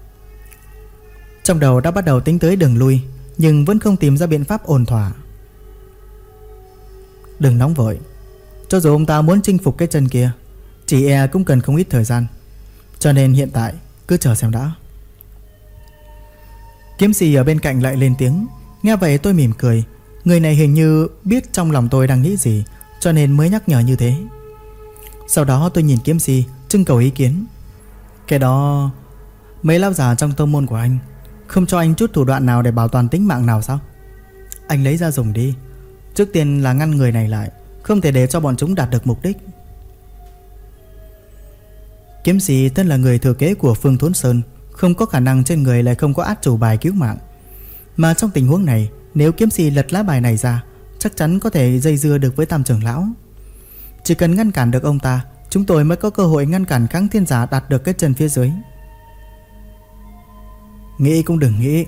Trong đầu đã bắt đầu tính tới đường lui, nhưng vẫn không tìm ra biện pháp ổn thỏa. Đừng nóng vội, cho dù ông ta muốn chinh phục cái chân kia, chỉ e cũng cần không ít thời gian, cho nên hiện tại cứ chờ xem đã. Kiếm sĩ ở bên cạnh lại lên tiếng. Nghe vậy tôi mỉm cười. Người này hình như biết trong lòng tôi đang nghĩ gì, cho nên mới nhắc nhở như thế. Sau đó tôi nhìn kiếm sĩ trưng cầu ý kiến. Cái đó, mấy lão già trong tông môn của anh không cho anh chút thủ đoạn nào để bảo toàn tính mạng nào sao? Anh lấy ra dùng đi. Trước tiên là ngăn người này lại, không thể để cho bọn chúng đạt được mục đích. Kiếm sĩ tên là người thừa kế của Phương Thốn Sơn, không có khả năng trên người lại không có át chủ bài cứu mạng. Mà trong tình huống này, nếu kiếm sĩ lật lá bài này ra, chắc chắn có thể dây dưa được với Tam trưởng lão. Chỉ cần ngăn cản được ông ta, chúng tôi mới có cơ hội ngăn cản Kháng Thiên Giả đạt được cái chân phía dưới. Nghĩ cũng đừng nghĩ.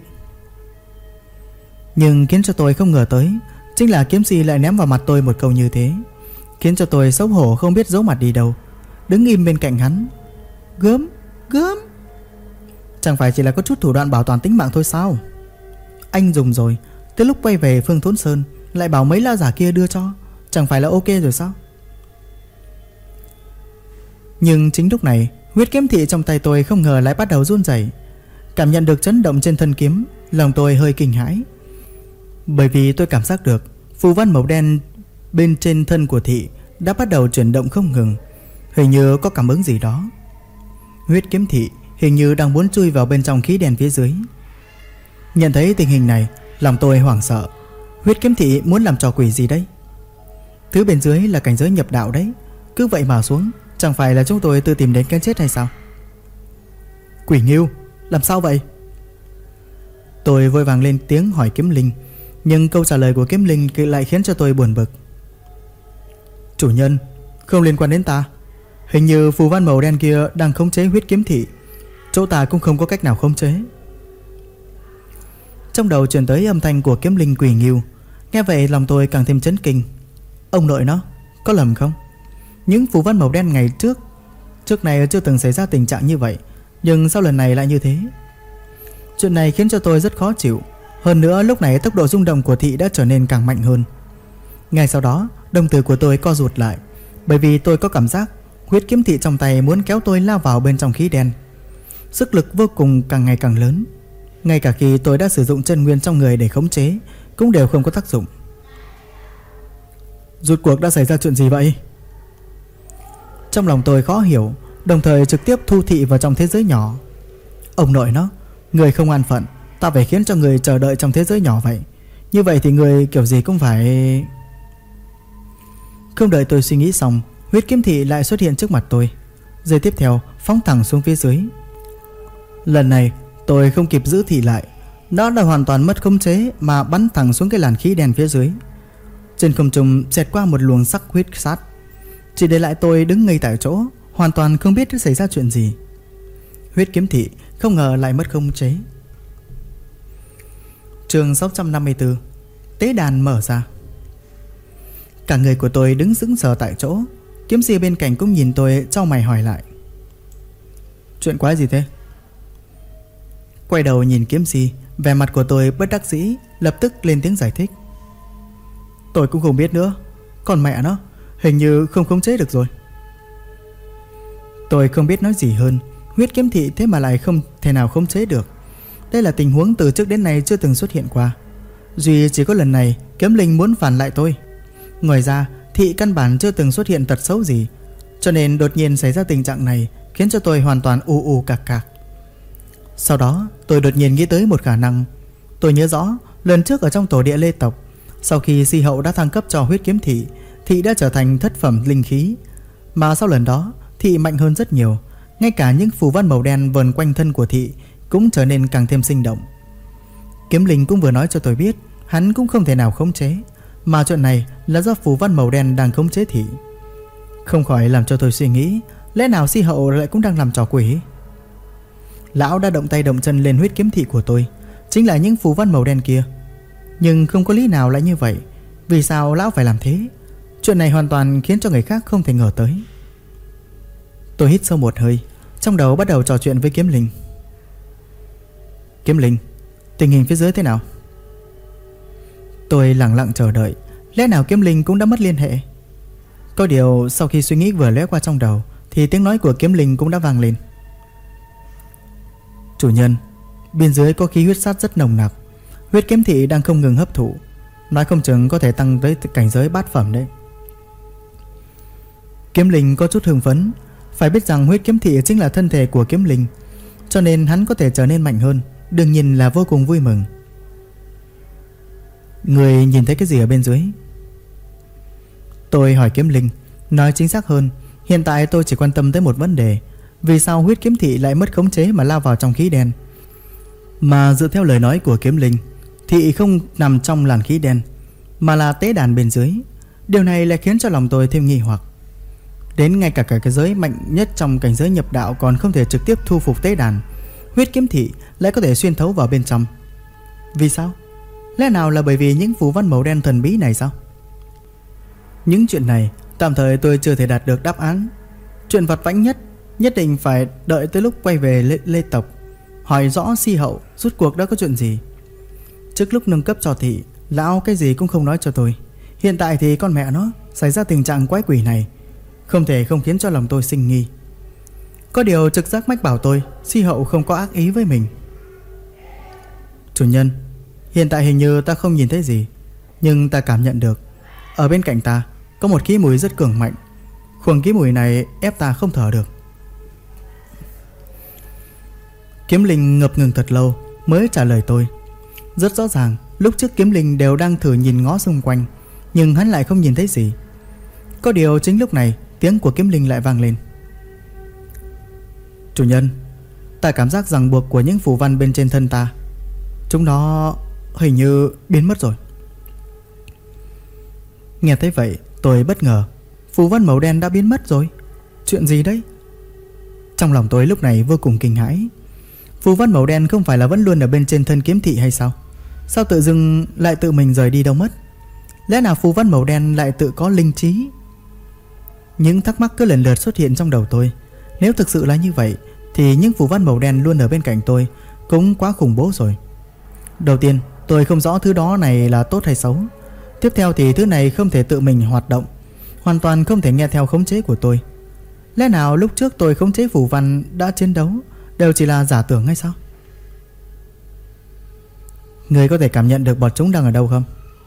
Nhưng khiến cho tôi không ngờ tới chính là kiếm sĩ lại ném vào mặt tôi một câu như thế, khiến cho tôi xấu hổ không biết giấu mặt đi đâu, đứng im bên cạnh hắn. Gớm, gớm. Chẳng phải chỉ là có chút thủ đoạn bảo toàn tính mạng thôi sao? Anh dùng rồi, tới lúc quay về Phương Thốn Sơn lại bảo mấy lão giả kia đưa cho, chẳng phải là ok rồi sao? Nhưng chính lúc này, huyết kiếm thị trong tay tôi không ngờ lại bắt đầu run rẩy. Cảm nhận được chấn động trên thân kiếm, lòng tôi hơi kinh hãi. Bởi vì tôi cảm giác được phù văn màu đen bên trên thân của thị đã bắt đầu chuyển động không ngừng, hình như có cảm ứng gì đó. Huyết kiếm thị hình như đang muốn chui vào bên trong khí đen phía dưới. Nhận thấy tình hình này, lòng tôi hoảng sợ. Huyết kiếm thị muốn làm trò quỷ gì đấy? Thứ bên dưới là cảnh giới nhập đạo đấy, cứ vậy mà xuống, chẳng phải là chúng tôi tự tìm đến cái chết hay sao? Quỷ Nghiêu, làm sao vậy? Tôi vội vàng lên tiếng hỏi Kiếm Linh, nhưng câu trả lời của Kiếm Linh lại khiến cho tôi buồn bực. Chủ nhân, không liên quan đến ta. Hình như phù văn màu đen kia đang khống chế huyết kiếm thị, chỗ ta cũng không có cách nào khống chế. Trong đầu truyền tới âm thanh của Kiếm Linh Quỷ Nghiêu. Nghe vậy lòng tôi càng thêm chấn kinh. Ông nội nó, có lầm không? Những phù văn màu đen ngày trước này chưa từng xảy ra tình trạng như vậy, nhưng sao lần này lại như thế? Chuyện này khiến cho tôi rất khó chịu. Hơn nữa lúc này tốc độ rung động của thị đã trở nên càng mạnh hơn. Ngay sau đó, đồng tử của tôi co rụt lại. bởi vì tôi có cảm giác huyết kiếm thị trong tay muốn kéo tôi lao vào bên trong khí đen. Sức lực vô cùng càng ngày càng lớn. Ngay cả khi tôi đã sử dụng chân nguyên trong người để khống chế cũng đều không có tác dụng. Rốt cuộc đã xảy ra chuyện gì vậy? Trong lòng tôi khó hiểu, đồng thời trực tiếp thu thị vào trong thế giới nhỏ. Ông nội nó, người không an phận, ta phải khiến cho người chờ đợi trong thế giới nhỏ vậy. Như vậy thì người kiểu gì cũng phải... Không đợi tôi suy nghĩ xong, huyết kiếm thị lại xuất hiện trước mặt tôi. Giây tiếp theo phóng thẳng xuống phía dưới. Lần này tôi không kịp giữ thị lại, nó đã hoàn toàn mất khống chế mà bắn thẳng xuống cái làn khí đen phía dưới. Trên không trung xẹt qua một luồng sắc huyết sát, chỉ để lại tôi đứng ngây tại chỗ, hoàn toàn không biết đã xảy ra chuyện gì. Huyết kiếm thị không ngờ lại mất khống chế. Chương 654. Tế đàn mở ra. Cả người của tôi đứng sững sờ tại chỗ. Kiếm si bên cạnh cũng nhìn tôi chau mày hỏi lại: chuyện quái gì thế? Quay đầu nhìn kiếm si, vẻ mặt của tôi bất đắc dĩ, lập tức lên tiếng giải thích: tôi cũng không biết nữa, còn mẹ nó, hình như không khống chế được rồi. Tôi không biết nói gì hơn. Huyết kiếm thị thế mà lại không thể nào khống chế được. Đây là tình huống từ trước đến nay chưa từng xuất hiện qua. Duy chỉ có lần này kiếm linh muốn phản lại tôi. Ngoài ra thị căn bản chưa từng xuất hiện tật xấu gì, cho nên đột nhiên xảy ra tình trạng này khiến cho tôi hoàn toàn ù cạc cạc. Sau đó tôi đột nhiên nghĩ tới một khả năng. Tôi nhớ rõ lần trước ở trong tổ địa Lê tộc, sau khi Si hậu đã thăng cấp cho huyết kiếm thị, thị đã trở thành thất phẩm linh khí. Mà sau lần đó thị mạnh hơn rất nhiều. Ngay cả những phù văn màu đen vờn quanh thân của thị cũng trở nên càng thêm sinh động. Kiếm linh cũng vừa nói cho tôi biết hắn cũng không thể nào khống chế, mà chuyện này là do phù văn màu đen đang khống chế thị. Không khỏi làm cho tôi suy nghĩ, lẽ nào Si hậu lại cũng đang làm trò quỷ? Lão đã động tay động chân lên huyết kiếm thị của tôi, chính là những phù văn màu đen kia. Nhưng không có lý nào lại như vậy. Vì sao lão phải làm thế? Chuyện này hoàn toàn khiến cho người khác không thể ngờ tới. Tôi hít sâu một hơi, trong đầu bắt đầu trò chuyện với kiếm linh. Kiếm linh, tình hình phía dưới thế nào? Tôi lặng lặng chờ đợi. Lẽ nào kiếm linh cũng đã mất liên hệ? Có điều sau khi suy nghĩ vừa lóe qua trong đầu thì tiếng nói của kiếm linh cũng đã vang lên. Chủ nhân, bên dưới có khí huyết sát rất nồng nặc. Huyết kiếm thị đang không ngừng hấp thụ, nói không chừng có thể tăng tới cảnh giới bát phẩm đấy. Kiếm linh có chút hưng phấn. Phải biết rằng huyết kiếm thị chính là thân thể của kiếm linh, cho nên hắn có thể trở nên mạnh hơn, đương nhiên là vô cùng vui mừng. Người nhìn thấy cái gì ở bên dưới? Tôi hỏi kiếm linh. Nói chính xác hơn, hiện tại tôi chỉ quan tâm tới một vấn đề: vì sao huyết kiếm thị lại mất khống chế mà lao vào trong khí đen? Mà dựa theo lời nói của kiếm linh, thị không nằm trong làn khí đen, mà là tế đàn bên dưới. Điều này lại khiến cho lòng tôi thêm nghi hoặc. Đến ngay cả cái giới mạnh nhất trong cảnh giới nhập đạo còn không thể trực tiếp thu phục tế đàn, huyết kiếm thị lại có thể xuyên thấu vào bên trong. Vì sao? Lẽ nào là bởi vì những phù văn màu đen thần bí này sao? Những chuyện này tạm thời tôi chưa thể đạt được đáp án. Chuyện vặt vãnh nhất định phải đợi tới lúc quay về Lê tộc, hỏi rõ Si hậu rốt cuộc đã có chuyện gì. Trước lúc nâng cấp cho thị, lão cái gì cũng không nói cho tôi. Hiện tại thì con mẹ nó xảy ra tình trạng quái quỷ này, không thể không khiến cho lòng tôi sinh nghi. Có điều trực giác mách bảo tôi Si hậu không có ác ý với mình. Chủ nhân, hiện tại hình như ta không nhìn thấy gì, nhưng ta cảm nhận được ở bên cạnh ta có một khí mùi rất cường mạnh. Khuẩn khí mùi này ép ta không thở được. Kiếm linh ngập ngừng thật lâu mới trả lời tôi. Rất rõ ràng lúc trước kiếm linh đều đang thử nhìn ngó xung quanh, nhưng hắn lại không nhìn thấy gì. Có điều chính lúc này tiếng của kiếm linh lại vang lên. Chủ nhân, ta cảm giác ràng buộc của những phù văn bên trên thân ta, chúng nó hình như biến mất rồi. Nghe thấy vậy tôi bất ngờ. Phù văn màu đen đã biến mất rồi? Chuyện gì đấy? Trong lòng tôi lúc này vô cùng kinh hãi. Phù văn màu đen không phải là vẫn luôn ở bên trên thân kiếm thị hay sao? Sao tự dưng lại tự mình rời đi đâu mất? Lẽ nào phù văn màu đen lại tự có linh trí? Những thắc mắc cứ lần lượt xuất hiện trong đầu tôi. Nếu thực sự là như vậy thì những phù văn màu đen luôn ở bên cạnh tôi cũng quá khủng bố rồi. Đầu tiên tôi không rõ thứ đó này là tốt hay xấu. Tiếp theo thì thứ này không thể tự mình hoạt động. hoàn toàn không thể nghe theo khống chế của tôi. Lẽ nào lúc trước tôi khống chế phù văn đã chiến đấu đều chỉ là giả tưởng hay sao? Người có thể cảm nhận được bọn chúng đang ở đâu không?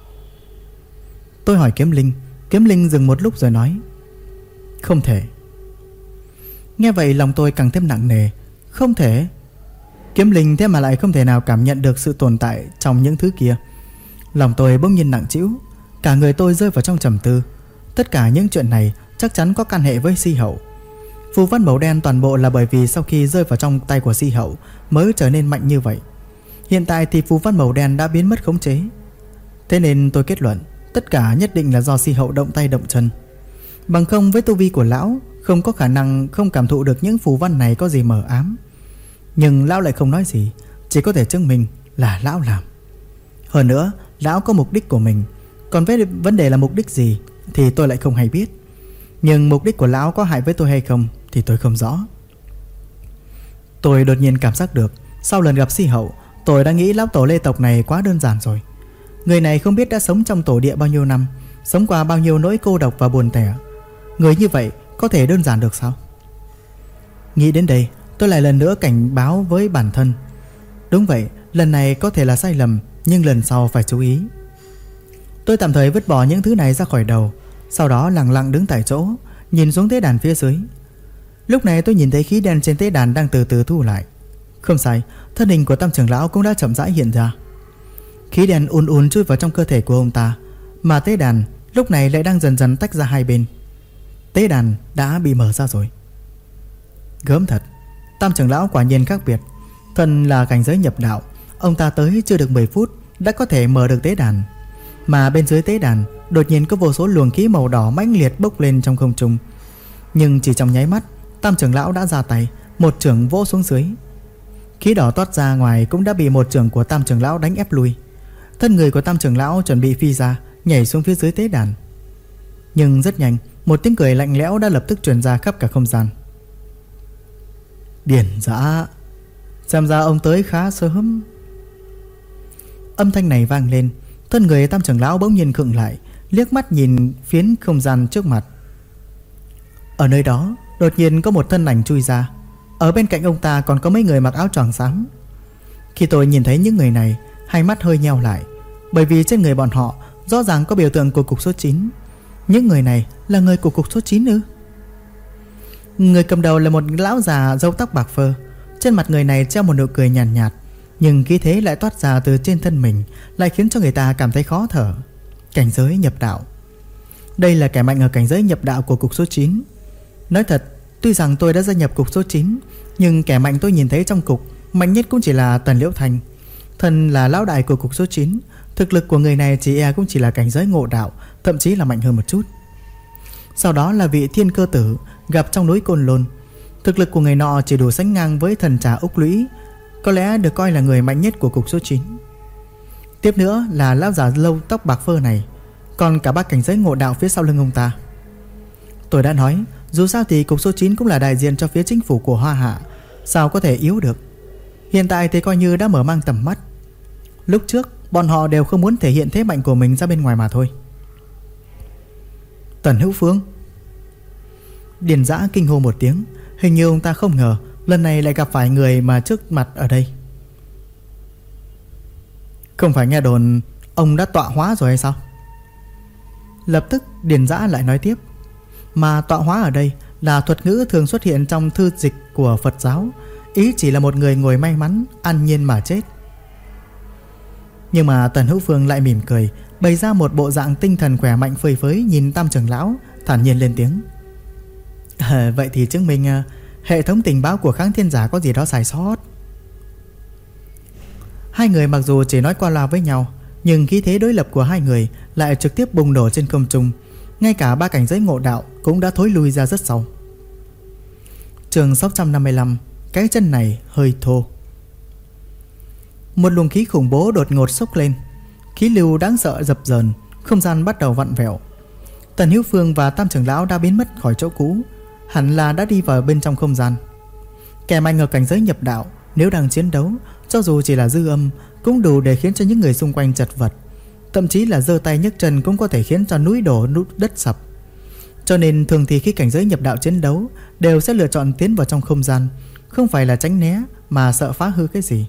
Tôi hỏi Kiếm Linh. Kiếm Linh dừng một lúc rồi nói: Không thể. Nghe vậy lòng tôi càng thêm nặng nề. Không thể? Kiếm Linh thế mà lại không thể nào cảm nhận được sự tồn tại trong những thứ kia. Lòng tôi bỗng nhiên nặng trĩu, cả người tôi rơi vào trong trầm tư. Tất cả những chuyện này chắc chắn có can hệ với Si Hậu. Phù văn màu đen toàn bộ là bởi vì sau khi rơi vào trong tay của Si Hậu mới trở nên mạnh như vậy. Hiện tại thì phù văn màu đen đã biến mất khống chế. Thế nên tôi kết luận tất cả nhất định là do Si Hậu động tay động chân. Bằng không với tu vi của lão, không có khả năng không cảm thụ được những phù văn này có gì mờ ám. Nhưng lão lại không nói gì, chỉ có thể chứng minh là lão làm. Hơn nữa, lão có mục đích của mình. Còn với vấn đề là mục đích gì thì tôi lại không hay biết. Nhưng mục đích của lão có hại với tôi hay không thì tôi không rõ. Tôi đột nhiên cảm giác được, sau lần gặp Si Hậu, tôi đã nghĩ lão tổ Lê tộc này quá đơn giản rồi. Người này không biết đã sống trong tổ địa bao nhiêu năm, sống qua bao nhiêu nỗi cô độc và buồn tẻ. Người như vậy có thể đơn giản được sao? Nghĩ đến đây, tôi lại lần nữa cảnh báo với bản thân. Đúng vậy, lần này có thể là sai lầm, nhưng lần sau phải chú ý. Tôi tạm thời vứt bỏ những thứ này ra khỏi đầu, sau đó lặng lặng đứng tại chỗ, nhìn xuống tế đàn phía dưới. Lúc này tôi nhìn thấy khí đen trên tế đàn đang từ từ thu lại. Không sai, thân hình của Tam trưởng lão cũng đã chậm rãi hiện ra. Khí đen ùn ùn chui vào trong cơ thể của ông ta, mà tế đàn lúc này lại đang dần dần tách ra hai bên. Tế đàn đã bị mở ra rồi. Gớm thật, Tam trưởng lão quả nhiên khác biệt. Thân là cảnh giới nhập đạo, ông ta tới chưa được 10 phút đã có thể mở được tế đàn. Mà bên dưới tế đàn đột nhiên có vô số luồng khí màu đỏ mãnh liệt bốc lên trong không trung. Nhưng chỉ trong nháy mắt, Tam trưởng lão đã ra tay, một chưởng vỗ xuống dưới. Khí đỏ toát ra ngoài cũng đã bị một chưởng của Tam trưởng lão đánh ép lui. Thân người của Tam trưởng lão chuẩn bị phi ra, nhảy xuống phía dưới tế đàn. Nhưng rất nhanh, một tiếng cười lạnh lẽo đã lập tức truyền ra khắp cả không gian. Điển Dã, xem ra ông tới khá sớm. Âm thanh này vang lên, thân người Tam trưởng lão bỗng nhiên khựng lại, liếc mắt nhìn phiến không gian trước mặt. Ở nơi đó đột nhiên có một thân ảnh chui ra. Ở bên cạnh ông ta còn có mấy người mặc áo choàng xám. Khi tôi nhìn thấy những người này, hai mắt hơi nheo lại, bởi vì trên người bọn họ rõ ràng có biểu tượng của cục số 9. Những người này là người của cục số 9 ư? Người cầm đầu là một lão già râu tóc bạc phơ. Trên mặt người này treo một nụ cười nhàn nhạt, nhưng khí thế lại toát ra từ trên thân mình, lại khiến cho người ta cảm thấy khó thở. Cảnh giới nhập đạo. Đây là kẻ mạnh ở cảnh giới nhập đạo của cục số 9. Nói thật, tuy rằng tôi đã gia nhập cục số 9, nhưng kẻ mạnh tôi nhìn thấy trong cục mạnh nhất cũng chỉ là Tần Liễu Thành. Thân là lão đại của cục số 9, thực lực của người này chỉ e cũng chỉ là cảnh giới ngộ đạo, thậm chí là mạnh hơn một chút. Sau đó là vị Thiên Cơ Tử gặp trong núi Côn Lôn. Thực lực của người nọ chỉ đủ sánh ngang với thần trà Úc Lũy, có lẽ được coi là người mạnh nhất của cục số 9. Tiếp nữa là lão già lâu tóc bạc phơ này, còn cả ba cảnh giới ngộ đạo phía sau lưng ông ta. Tôi đã nói, dù sao thì cục số 9 cũng là đại diện cho phía chính phủ của Hoa Hạ, sao có thể yếu được. Hiện tại thì coi như đã mở mang tầm mắt. Lúc trước bọn họ đều không muốn thể hiện thế mạnh của mình ra bên ngoài mà thôi. Tần Hữu Phương. Điền Dã kinh hô một tiếng. Hình như ông ta không ngờ lần này lại gặp phải người mà trước mặt ở đây. Không phải nghe đồn ông đã tọa hóa rồi hay sao? Lập tức Điền Dã lại nói tiếp. Mà tọa hóa ở đây là thuật ngữ thường xuất hiện trong thư dịch của Phật giáo, ý chỉ là một người ngồi may mắn an nhiên mà chết. Nhưng mà Tần Hữu Phương lại mỉm cười, bày ra một bộ dạng tinh thần khỏe mạnh phơi phới, nhìn Tam trưởng lão thản nhiên lên tiếng. Vậy thì chứng minh hệ thống tình báo của Kháng Thiên Giả có gì đó sai sót. Hai người mặc dù chỉ nói qua loa với nhau, nhưng khí thế đối lập của hai người lại trực tiếp bùng nổ trên không trung. Ngay cả ba cảnh giới ngộ đạo cũng đã thối lui ra rất sâu. Chương 655. Cái chân này hơi thô. Một luồng khí khủng bố đột ngột xốc lên, khí lưu đáng sợ dập dờn, không gian bắt đầu vặn vẹo. Tần Hữu Phương và Tam trưởng lão đã biến mất khỏi chỗ cũ, hẳn là đã đi vào bên trong không gian. Kẻ mạnh ở cảnh giới nhập đạo nếu đang chiến đấu, cho dù chỉ là dư âm cũng đủ để khiến cho những người xung quanh chật vật, thậm chí là giơ tay nhấc chân cũng có thể khiến cho núi đổ đất sập. Cho nên thường thì khi cảnh giới nhập đạo chiến đấu đều sẽ lựa chọn tiến vào trong không gian, không phải là tránh né mà sợ phá hư cái gì.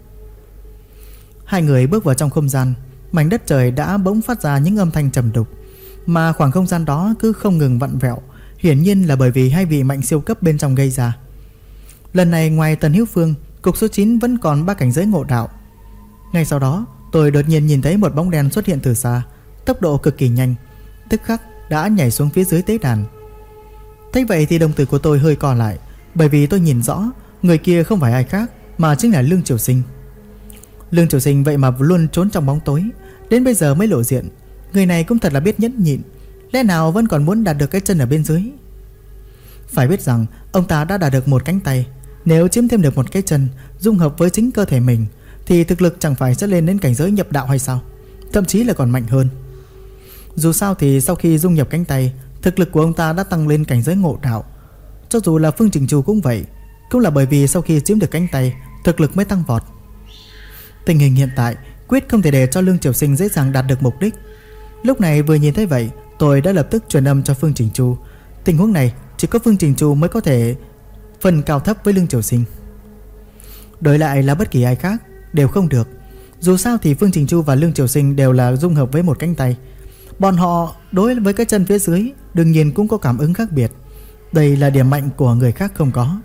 Hai người bước vào trong không gian, mảnh đất trời đã bỗng phát ra những âm thanh trầm đục, mà khoảng không gian đó cứ không ngừng vặn vẹo, hiển nhiên là bởi vì hai vị mạnh siêu cấp bên trong gây ra. Lần này ngoài Tần Hữu Phương, cục số 9 vẫn còn 3 cảnh giới ngộ đạo. Ngay sau đó, tôi đột nhiên nhìn thấy một bóng đen xuất hiện từ xa, tốc độ cực kỳ nhanh, tức khắc đã nhảy xuống phía dưới tế đàn. Thấy vậy thì đồng tử của tôi hơi co lại, bởi vì tôi nhìn rõ người kia không phải ai khác mà chính là Lương Triều Sinh. Lương Triều Sinh vậy mà luôn trốn trong bóng tối, đến bây giờ mới lộ diện. Người này cũng thật là biết nhẫn nhịn, lẽ nào vẫn còn muốn đạt được cái chân ở bên dưới. Phải biết rằng ông ta đã đạt được một cánh tay, nếu chiếm thêm được một cái chân dung hợp với chính cơ thể mình thì thực lực chẳng phải sẽ lên đến cảnh giới nhập đạo hay sao, thậm chí là còn mạnh hơn. Dù sao thì sau khi dung nhập cánh tay, thực lực của ông ta đã tăng lên cảnh giới ngộ đạo. Cho dù là Phương Trình Chu cũng vậy, cũng là bởi vì sau khi chiếm được cánh tay, thực lực mới tăng vọt. Tình hình hiện tại quyết không thể để cho Lương Triều Sinh dễ dàng đạt được mục đích. Lúc này vừa nhìn thấy vậy, tôi đã lập tức truyền âm cho Phương Trình Chu. Tình huống này chỉ có Phương Trình Chu mới có thể phân cao thấp với Lương Triều Sinh, đổi lại là bất kỳ ai khác đều không được. Dù sao thì Phương Trình Chu và Lương Triều Sinh đều là dung hợp với một cánh tay, bọn họ đối với cái chân phía dưới đương nhiên cũng có cảm ứng khác biệt. Đây là điểm mạnh của người khác không có.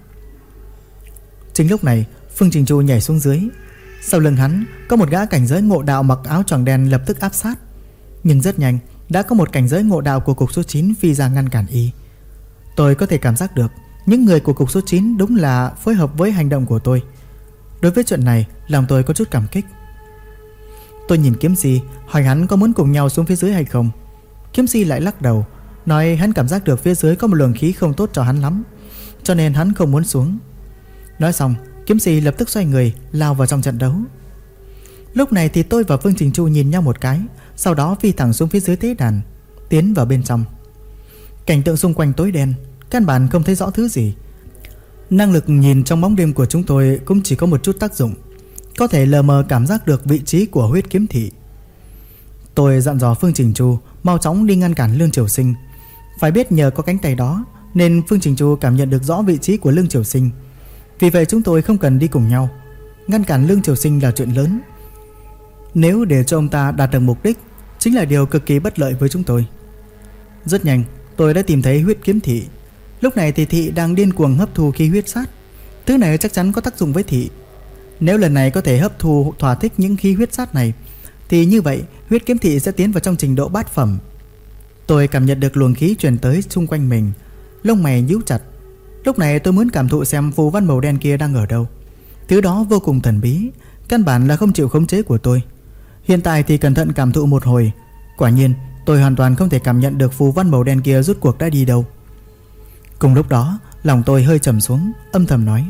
Chính lúc này Phương Trình Chu nhảy xuống dưới, sau lưng hắn có một gã cảnh giới ngộ đạo mặc áo choàng đen lập tức áp sát. Nhưng rất nhanh đã có một cảnh giới ngộ đạo của cục số 9 phi ra ngăn cản y. Tôi có thể cảm giác được những người của cục số 9 đúng là phối hợp với hành động của tôi. Đối với chuyện này lòng tôi có chút cảm kích. Tôi nhìn Kiếm Si hỏi hắn có muốn cùng nhau xuống phía dưới hay không. Kiếm Si lại lắc đầu, nói hắn cảm giác được phía dưới có một luồng khí không tốt cho hắn lắm, cho nên hắn không muốn xuống. Nói xong, Kiếm Si lập tức xoay người lao vào trong trận đấu. Lúc này thì tôi và Phương Trình Chu nhìn nhau một cái, sau đó phi thẳng xuống phía dưới tế đàn, tiến vào bên trong. Cảnh tượng xung quanh tối đen, căn bản không thấy rõ thứ gì. Năng lực nhìn trong bóng đêm của chúng tôi cũng chỉ có một chút tác dụng, có thể lờ mờ cảm giác được vị trí của huyết kiếm thị. Tôi dặn dò Phương Trình Chu mau chóng đi ngăn cản Lương Triều Sinh. Phải biết nhờ có cánh tay đó nên Phương Trình Chu cảm nhận được rõ vị trí của Lương Triều Sinh. Vì vậy chúng tôi không cần đi cùng nhau. Ngăn cản Lương Triều Sinh là chuyện lớn. Nếu để cho ông ta đạt được mục đích, chính là điều cực kỳ bất lợi với chúng tôi. Rất nhanh tôi đã tìm thấy huyết kiếm thị. Lúc này thì thị đang điên cuồng hấp thu khí huyết sát. Thứ này chắc chắn có tác dụng với thị. Nếu lần này có thể hấp thu thỏa thích những khí huyết sát này thì như vậy huyết kiếm thị sẽ tiến vào trong trình độ bát phẩm. Tôi cảm nhận được luồng khí truyền tới xung quanh mình, lông mày nhíu chặt. Lúc này tôi muốn cảm thụ xem phù văn màu đen kia đang ở đâu. Thứ đó vô cùng thần bí, căn bản là không chịu khống chế của tôi. Hiện tại thì cẩn thận cảm thụ một hồi, quả nhiên tôi hoàn toàn không thể cảm nhận được phù văn màu đen kia rốt cuộc đã đi đâu. Cùng lúc đó lòng tôi hơi trầm xuống, âm thầm nói: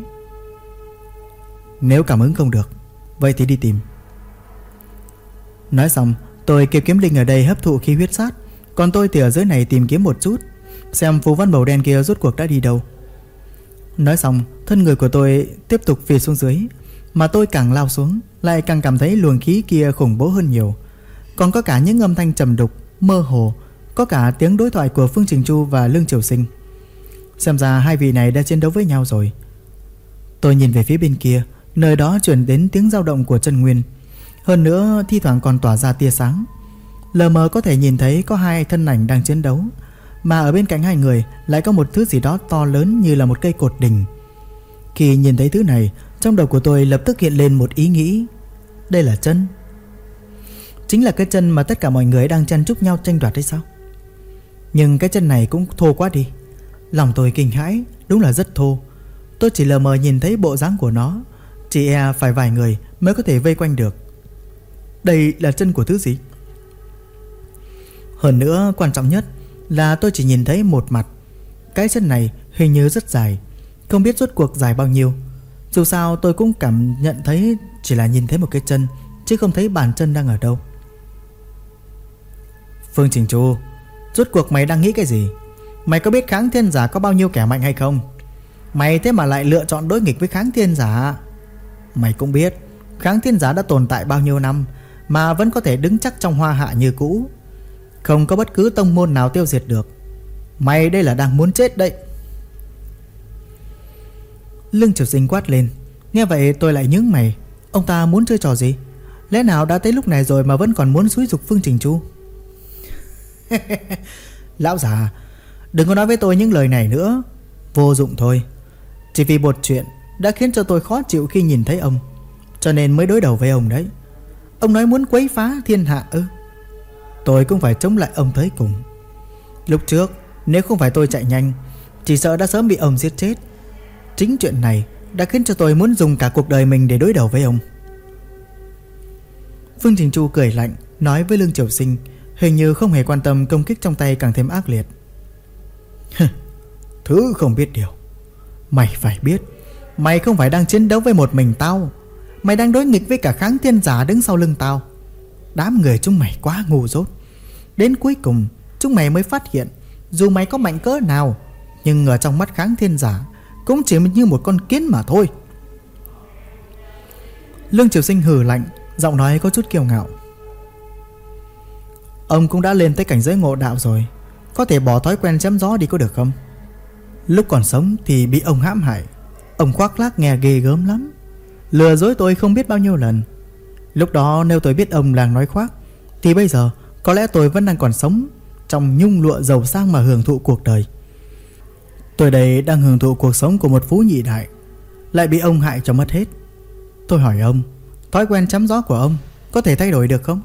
nếu cảm ứng không được, vậy thì đi tìm. Nói xong tôi kêu Kiếm Linh ở đây hấp thụ khí huyết sát, còn tôi thì ở dưới này tìm kiếm một chút, xem phù văn màu đen kia rốt cuộc đã đi đâu. Nói xong thân người của tôi tiếp tục phi xuống dưới, mà tôi càng lao xuống lại càng cảm thấy luồng khí kia khủng bố hơn nhiều. Còn có cả những âm thanh trầm đục, mơ hồ, có cả tiếng đối thoại của Phương Trình Chu và Lương Triều Sinh. Xem ra hai vị này đã chiến đấu với nhau rồi. Tôi nhìn về phía bên kia, nơi đó truyền đến tiếng dao động của chân nguyên, hơn nữa thi thoảng còn tỏa ra tia sáng. Lờ mờ có thể nhìn thấy có hai thân ảnh đang chiến đấu, mà ở bên cạnh hai người lại có một thứ gì đó to lớn như là một cây cột đình. Khi nhìn thấy thứ này, trong đầu của tôi lập tức hiện lên một ý nghĩ. Đây là chân. Chính là cái chân mà tất cả mọi người đang chen chúc nhau tranh đoạt hay sao? Nhưng cái chân này cũng thô quá đi. Lòng tôi kinh hãi, đúng là rất thô. Tôi chỉ lờ mờ nhìn thấy bộ dáng của nó, chỉ e phải vài người mới có thể vây quanh được. Đây là chân của thứ gì? Hơn nữa quan trọng nhất là tôi chỉ nhìn thấy một mặt. Cái chân này hình như rất dài, không biết rốt cuộc dài bao nhiêu. Dù sao tôi cũng cảm nhận thấy chỉ là nhìn thấy một cái chân, chứ không thấy bàn chân đang ở đâu. Phương Trình Chu, rốt cuộc mày đang nghĩ cái gì? Mày có biết Kháng Thiên Giả có bao nhiêu kẻ mạnh hay không? Mày thế mà lại lựa chọn đối nghịch với Kháng Thiên Giả. Mày cũng biết Kháng Thiên Giả đã tồn tại bao nhiêu năm mà vẫn có thể đứng chắc trong hoa hạ như cũ, không có bất cứ tông môn nào tiêu diệt được. Mày đây là đang muốn chết đấy. Lương Triều Sinh quát lên. Nghe vậy tôi lại nhướng mày. Ông ta muốn chơi trò gì? Lẽ nào đã tới lúc này rồi mà vẫn còn muốn xúi giục Phương Trình Chu? Lão già, đừng có nói với tôi những lời này nữa. Vô dụng thôi. Chỉ vì một chuyện đã khiến cho tôi khó chịu khi nhìn thấy ông, cho nên mới đối đầu với ông đấy. Ông nói muốn quấy phá thiên hạ ư? Tôi cũng phải chống lại ông tới cùng. Lúc trước nếu không phải tôi chạy nhanh, chỉ sợ đã sớm bị ông giết chết. Chính chuyện này đã khiến cho tôi muốn dùng cả cuộc đời mình để đối đầu với ông. Phương Trình Chu cười lạnh, nói với Lương Triều Sinh, hình như không hề quan tâm công kích trong tay càng thêm ác liệt. Thứ không biết điều. Mày phải biết, mày không phải đang chiến đấu với một mình tao. Mày đang đối nghịch với cả Kháng Thiên Giả đứng sau lưng tao. Đám người chúng mày quá ngu dốt. Đến cuối cùng chúng mày mới phát hiện, dù mày có mạnh cỡ nào, nhưng ở trong mắt Kháng Thiên Giả cũng chỉ như một con kiến mà thôi. Lương Triều Sinh hừ lạnh, giọng nói có chút kiêu ngạo. Ông cũng đã lên tới cảnh giới ngộ đạo rồi, có thể bỏ thói quen chém gió đi có được không? Lúc còn sống thì bị ông hãm hại. Ông khoác lác nghe ghê gớm lắm, lừa dối tôi không biết bao nhiêu lần. Lúc đó nếu tôi biết ông là nói khoác, thì bây giờ có lẽ tôi vẫn đang còn sống trong nhung lụa giàu sang mà hưởng thụ cuộc đời. Tôi đây đang hưởng thụ cuộc sống của một phú nhị đại, lại bị ông hại cho mất hết. Tôi hỏi ông, thói quen chém gió của ông có thể thay đổi được không?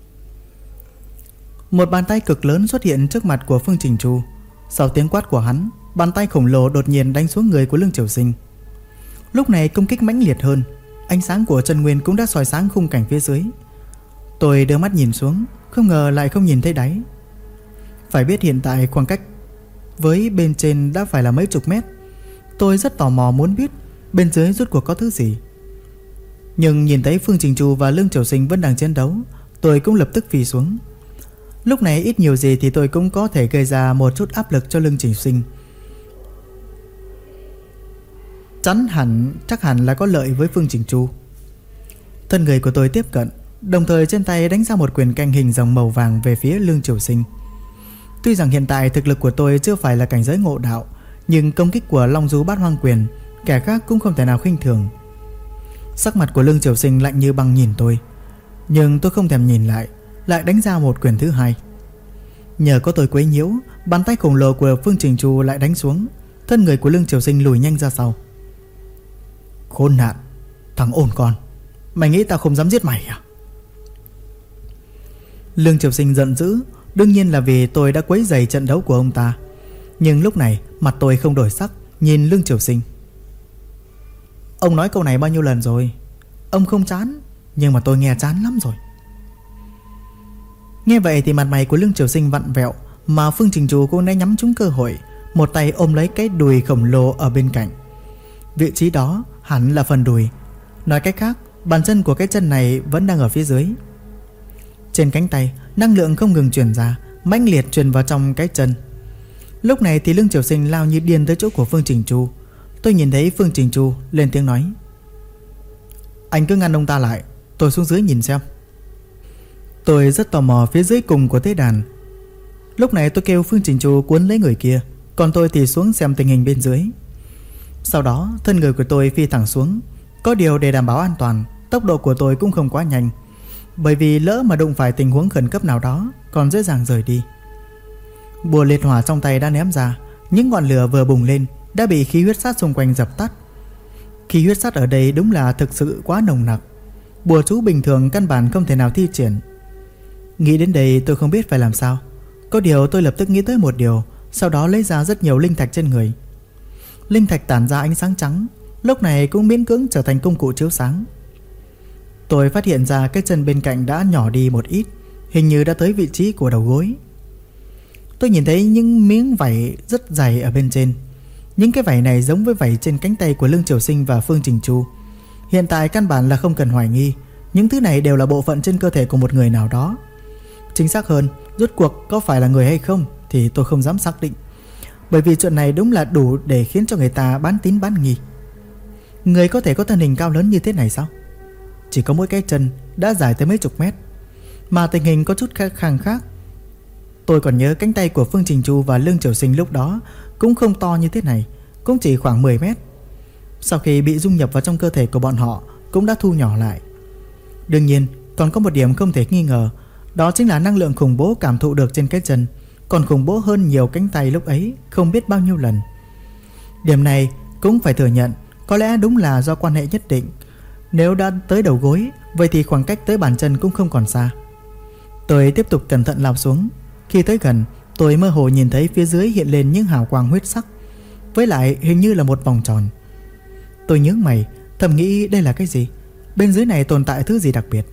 Một bàn tay cực lớn xuất hiện trước mặt của Phương Trình Chu. Sau tiếng quát của hắn, bàn tay khổng lồ đột nhiên đánh xuống người của Lương Triều Sinh. Lúc này công kích mãnh liệt hơn, ánh sáng của chân nguyên cũng đã soi sáng khung cảnh phía dưới. Tôi đưa mắt nhìn xuống, không ngờ lại không nhìn thấy đáy. Phải biết hiện tại khoảng cách với bên trên đã phải là mấy chục mét. Tôi rất tò mò muốn biết bên dưới rốt cuộc có thứ gì. Nhưng nhìn thấy Phương Trình Chu và Lương Triều Sinh vẫn đang chiến đấu, tôi cũng lập tức phi xuống. Lúc này ít nhiều gì thì tôi cũng có thể gây ra một chút áp lực cho Lương Trình Sinh. Chắc hẳn là có lợi với Phương Trình Chu. Thân người của tôi tiếp cận, đồng thời trên tay đánh ra một quyền canh hình rồng màu vàng về phía Lương Triều Sinh. Tuy rằng hiện tại thực lực của tôi chưa phải là cảnh giới ngộ đạo, nhưng công kích của Long Du Bát Hoang Quyền kẻ khác cũng không thể nào khinh thường. Sắc mặt của Lương Triều Sinh lạnh như băng nhìn tôi, nhưng tôi không thèm nhìn lại, lại đánh ra một quyền thứ hai. Nhờ có tôi quấy nhiễu, bàn tay khổng lồ của Phương Trình Chu lại đánh xuống. Thân người của Lương Triều Sinh lùi nhanh ra sau. Khốn nạn, thằng ôn con, mày nghĩ tao không dám giết mày à? Lương Triều Sinh giận dữ, đương nhiên là vì tôi đã quấy rầy trận đấu của ông ta. Nhưng lúc này mặt tôi không đổi sắc, nhìn Lương Triều Sinh. Ông nói câu này bao nhiêu lần rồi? Ông không chán, nhưng mà tôi nghe chán lắm rồi. Nghe vậy thì mặt mày của Lương Triều Sinh vặn vẹo, mà Phương Trình Chu cũng đã nhắm trúng cơ hội, một tay ôm lấy cái đùi khổng lồ ở bên cạnh. Vị trí đó hẳn là phần đùi. Nói cách khác, bàn chân của cái chân này vẫn đang ở phía dưới. Trên cánh tay, năng lượng không ngừng truyền ra, mãnh liệt truyền vào trong cái chân. Lúc này thì Lương Triều Sinh lao như điên tới chỗ của Phương Trình Chu. Tôi nhìn thấy Phương Trình Chu lên tiếng nói: Anh cứ ngăn ông ta lại, tôi xuống dưới nhìn xem. Tôi rất tò mò phía dưới cùng của tế đàn. Lúc này tôi kêu Phương Trình Chu cuốn lấy người kia, còn tôi thì xuống xem tình hình bên dưới. Sau đó thân người của tôi phi thẳng xuống. Có điều để đảm bảo an toàn, tốc độ của tôi cũng không quá nhanh, bởi vì lỡ mà đụng phải tình huống khẩn cấp nào đó còn dễ dàng rời đi. Bùa liệt hỏa trong tay đã ném ra, những ngọn lửa vừa bùng lên đã bị khí huyết sát xung quanh dập tắt. Khí huyết sát ở đây đúng là thực sự quá nồng nặc, bùa chú bình thường căn bản không thể nào thi triển. Nghĩ đến đây tôi không biết phải làm sao. Có điều tôi lập tức nghĩ tới một điều, sau đó lấy ra rất nhiều linh thạch trên người. Linh thạch tản ra ánh sáng trắng, lúc này cũng miễn cưỡng trở thành công cụ chiếu sáng. Tôi phát hiện ra cái chân bên cạnh đã nhỏ đi một ít, hình như đã tới vị trí của đầu gối. Tôi nhìn thấy những miếng vảy rất dày ở bên trên. Những cái vảy này giống với vảy trên cánh tay của Lương Triều Sinh và Phương Trình Chu. Hiện tại căn bản là không cần hoài nghi, những thứ này đều là bộ phận trên cơ thể của một người nào đó. Chính xác hơn, rốt cuộc có phải là người hay không thì tôi không dám xác định, bởi vì chuyện này đúng là đủ để khiến cho người ta bán tín bán nghi. Người có thể có thân hình cao lớn như thế này sao? Chỉ có mỗi cái chân đã dài tới mấy chục mét, mà tình hình có chút khác. Tôi còn nhớ cánh tay của Phương Trình Chu và Lương Triều Sinh lúc đó cũng không to như thế này, cũng chỉ khoảng 10 mét. Sau khi bị dung nhập vào trong cơ thể của bọn họ cũng đã thu nhỏ lại. Đương nhiên còn có một điểm không thể nghi ngờ, đó chính là năng lượng khủng bố cảm thụ được trên cái chân còn khủng bố hơn nhiều cánh tay lúc ấy không biết bao nhiêu lần. Điểm này cũng phải thừa nhận, có lẽ đúng là do quan hệ nhất định. Nếu đã tới đầu gối, vậy thì khoảng cách tới bàn chân cũng không còn xa. Tôi tiếp tục cẩn thận lao xuống. Khi tới gần, tôi mơ hồ nhìn thấy phía dưới hiện lên những hào quang huyết sắc, với lại hình như là một vòng tròn. Tôi nhướng mày, thầm nghĩ đây là cái gì? Bên dưới này tồn tại thứ gì đặc biệt?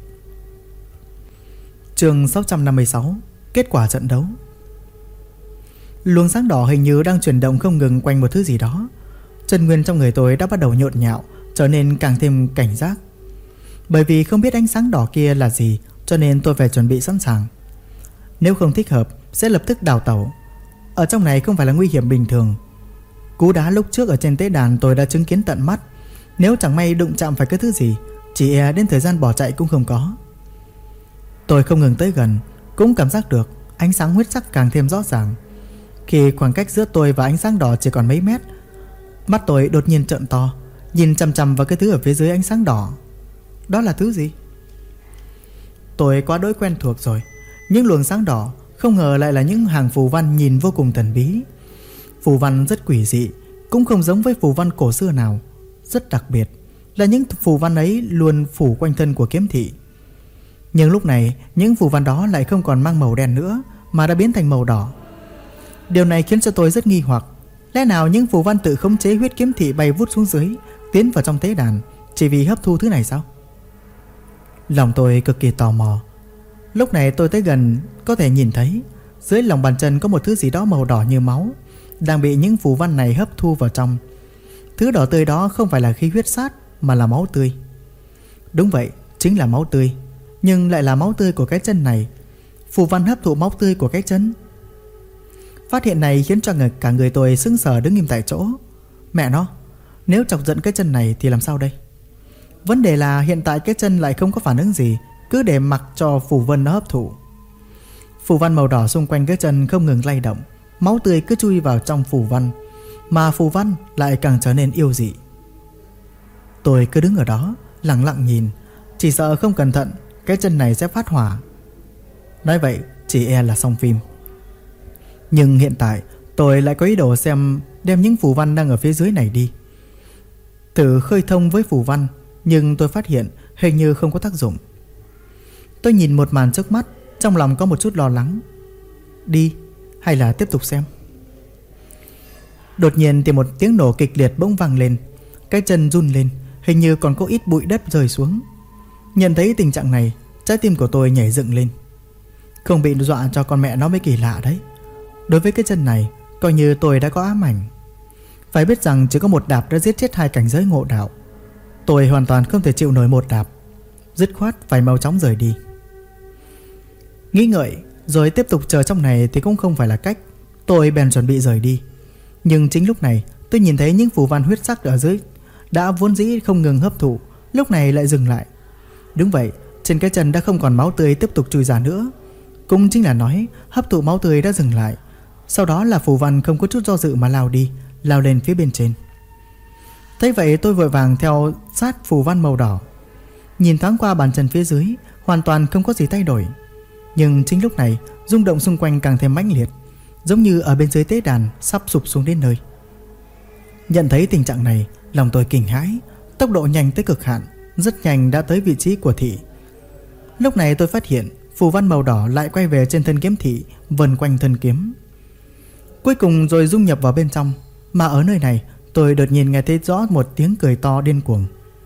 Chương 656. Kết quả trận đấu. Luồng sáng đỏ hình như đang chuyển động không ngừng quanh một thứ gì đó. Chân nguyên trong người tôi đã bắt đầu nhộn nhạo, trở nên càng thêm cảnh giác. Bởi vì không biết ánh sáng đỏ kia là gì, cho nên tôi phải chuẩn bị sẵn sàng. Nếu không thích hợp sẽ lập tức đào tẩu. Ở trong này không phải là nguy hiểm bình thường. Cú đá lúc trước ở trên tế đàn tôi đã chứng kiến tận mắt. Nếu chẳng may đụng chạm phải cái thứ gì, chỉ e đến thời gian bỏ chạy cũng không có. Tôi không ngừng tới gần, cũng cảm giác được ánh sáng huyết sắc càng thêm rõ ràng. Khi khoảng cách giữa tôi và ánh sáng đỏ chỉ còn mấy mét, mắt tôi đột nhiên trợn to, nhìn chằm chằm vào cái thứ ở phía dưới ánh sáng đỏ. Đó là thứ gì? Tôi quá đỗi quen thuộc rồi. Những luồng sáng đỏ không ngờ lại là những hàng phù văn nhìn vô cùng thần bí. Phù văn rất quỷ dị, cũng không giống với phù văn cổ xưa nào. Rất đặc biệt là những phù văn ấy luôn phủ quanh thân của kiếm thị. Nhưng lúc này những phù văn đó lại không còn mang màu đen nữa, mà đã biến thành màu đỏ. Điều này khiến cho tôi rất nghi hoặc. Lẽ nào những phù văn tự khống chế huyết kiếm thị bay vút xuống dưới, tiến vào trong tế đàn, chỉ vì hấp thu thứ này sao? Lòng tôi cực kỳ tò mò. Lúc này tôi tới gần, có thể nhìn thấy dưới lòng bàn chân có một thứ gì đó màu đỏ như máu, đang bị những phù văn này hấp thu vào trong. Thứ đỏ tươi đó không phải là khí huyết sát, mà là máu tươi. Đúng vậy, chính là máu tươi. Nhưng lại là máu tươi của cái chân này. Phù văn hấp thụ máu tươi của cái chân. Phát hiện này khiến cho cả người tôi sững sờ đứng im tại chỗ. Mẹ nó, nếu chọc giận cái chân này thì làm sao đây? Vấn đề là hiện tại cái chân lại không có phản ứng gì, cứ để mặc cho phù văn nó hấp thụ. Phù văn màu đỏ xung quanh cái chân không ngừng lay động, máu tươi cứ chui vào trong phù văn, mà phù văn lại càng trở nên yêu dị. Tôi cứ đứng ở đó lặng lặng nhìn, chỉ sợ không cẩn thận cái chân này sẽ phát hỏa. Nói vậy chỉ e là xong phim. Nhưng hiện tại tôi lại có ý đồ đem những phù văn đang ở phía dưới này đi, thử khơi thông với phù văn. Nhưng tôi phát hiện hình như không có tác dụng. Tôi nhìn một màn trước mắt, trong lòng có một chút lo lắng. Đi hay là tiếp tục xem? Đột nhiên thì một tiếng nổ kịch liệt bỗng vang lên. Cái chân run lên, hình như còn có ít bụi đất rơi xuống. Nhận thấy tình trạng này, trái tim của tôi nhảy dựng lên. Không bị dọa cho con mẹ nó mới kỳ lạ đấy. Đối với cái chân này, coi như tôi đã có ám ảnh. Phải biết rằng chỉ có một đạp đã giết chết 2 cảnh giới ngộ đạo. Tôi hoàn toàn không thể chịu nổi một đạp, dứt khoát phải mau chóng rời đi. Nghĩ ngợi rồi tiếp tục chờ trong này thì cũng không phải là cách. Tôi bèn chuẩn bị rời đi. Nhưng chính lúc này tôi nhìn thấy những phù văn huyết sắc ở dưới đã vốn dĩ không ngừng hấp thụ, lúc này lại dừng lại. Đúng vậy, trên cái chân đã không còn máu tươi tiếp tục chui ra nữa. Cũng chính là nói hấp thụ máu tươi đã dừng lại. Sau đó là phù văn không có chút do dự mà lao lên phía bên trên. Thế vậy tôi vội vàng theo sát phù văn màu đỏ. Nhìn thoáng qua bàn chân phía dưới, hoàn toàn không có gì thay đổi. Nhưng chính lúc này rung động xung quanh càng thêm mãnh liệt, giống như ở bên dưới tế đàn sắp sụp xuống đến nơi. Nhận thấy tình trạng này, lòng tôi kinh hãi. Tốc độ nhanh tới cực hạn, rất nhanh đã tới vị trí của thị. Lúc này tôi phát hiện phù văn màu đỏ lại quay về trên thân kiếm thị, vần quanh thân kiếm, cuối cùng rồi dung nhập vào bên trong. Mà ở nơi này tôi đột nhiên nghe thấy rõ một tiếng cười to điên cuồng.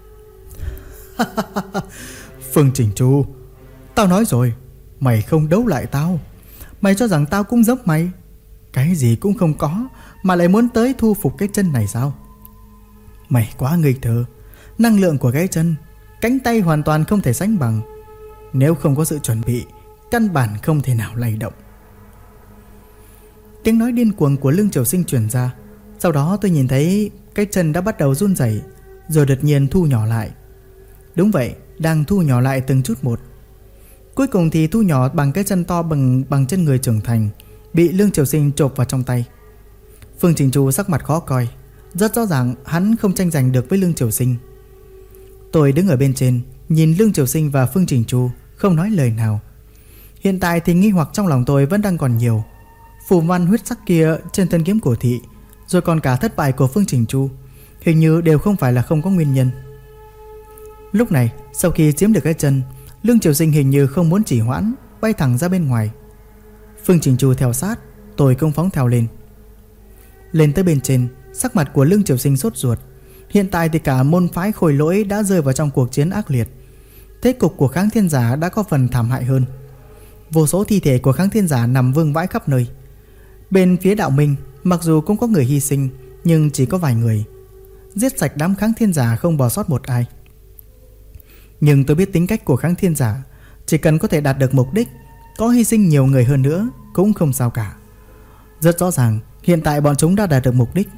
Phương Trình Chu, tao nói rồi, mày không đấu lại tao. Mày cho rằng tao cũng giống mày, cái gì cũng không có mà lại muốn tới thu phục cái chân này sao? Mày quá ngây thơ. Năng lượng của cái chân, cánh tay hoàn toàn không thể sánh bằng. Nếu không có sự chuẩn bị, căn bản không thể nào lay động. Tiếng nói điên cuồng của Lương Triều Sinh truyền ra. Sau đó tôi nhìn thấy cái chân đã bắt đầu run rẩy, rồi đột nhiên thu nhỏ lại. Đúng vậy, đang thu nhỏ lại từng chút một. Cuối cùng thì thu nhỏ bằng cái chân to bằng chân người trưởng thành, bị Lương Triều Sinh chộp vào trong tay. Phương Trình Chu sắc mặt khó coi, rất rõ ràng hắn không tranh giành được với Lương Triều Sinh. Tôi đứng ở bên trên, nhìn Lương Triều Sinh và Phương Trình Chu, không nói lời nào. Hiện tại thì nghi hoặc trong lòng tôi vẫn đang còn nhiều. Phù văn huyết sắc kia trên thân kiếm của thị, rồi còn cả thất bại của Phương Trình Chu, hình như đều không phải là không có nguyên nhân. Lúc này, sau khi chiếm được cái chân, Lương Triều Sinh hình như không muốn trì hoãn, bay thẳng ra bên ngoài. Phương Trình Chu theo sát, tôi cũng phóng theo lên. Lên tới bên trên, sắc mặt của Lương Triều Sinh sốt ruột. Hiện tại thì cả môn phái Khôi Lỗi đã rơi vào trong cuộc chiến ác liệt. Thế cục của Kháng Thiên Giả đã có phần thảm hại hơn. Vô số thi thể của Kháng Thiên Giả nằm vương vãi khắp nơi. Bên phía Đạo Minh, mặc dù cũng có người hy sinh, nhưng chỉ có vài người. Giết sạch đám Kháng Thiên Giả không bỏ sót một ai. Nhưng tôi biết tính cách của Kháng Thiên Giả, chỉ cần có thể đạt được mục đích, có hy sinh nhiều người hơn nữa cũng không sao cả. Rất rõ ràng, hiện tại bọn chúng đã đạt được mục đích.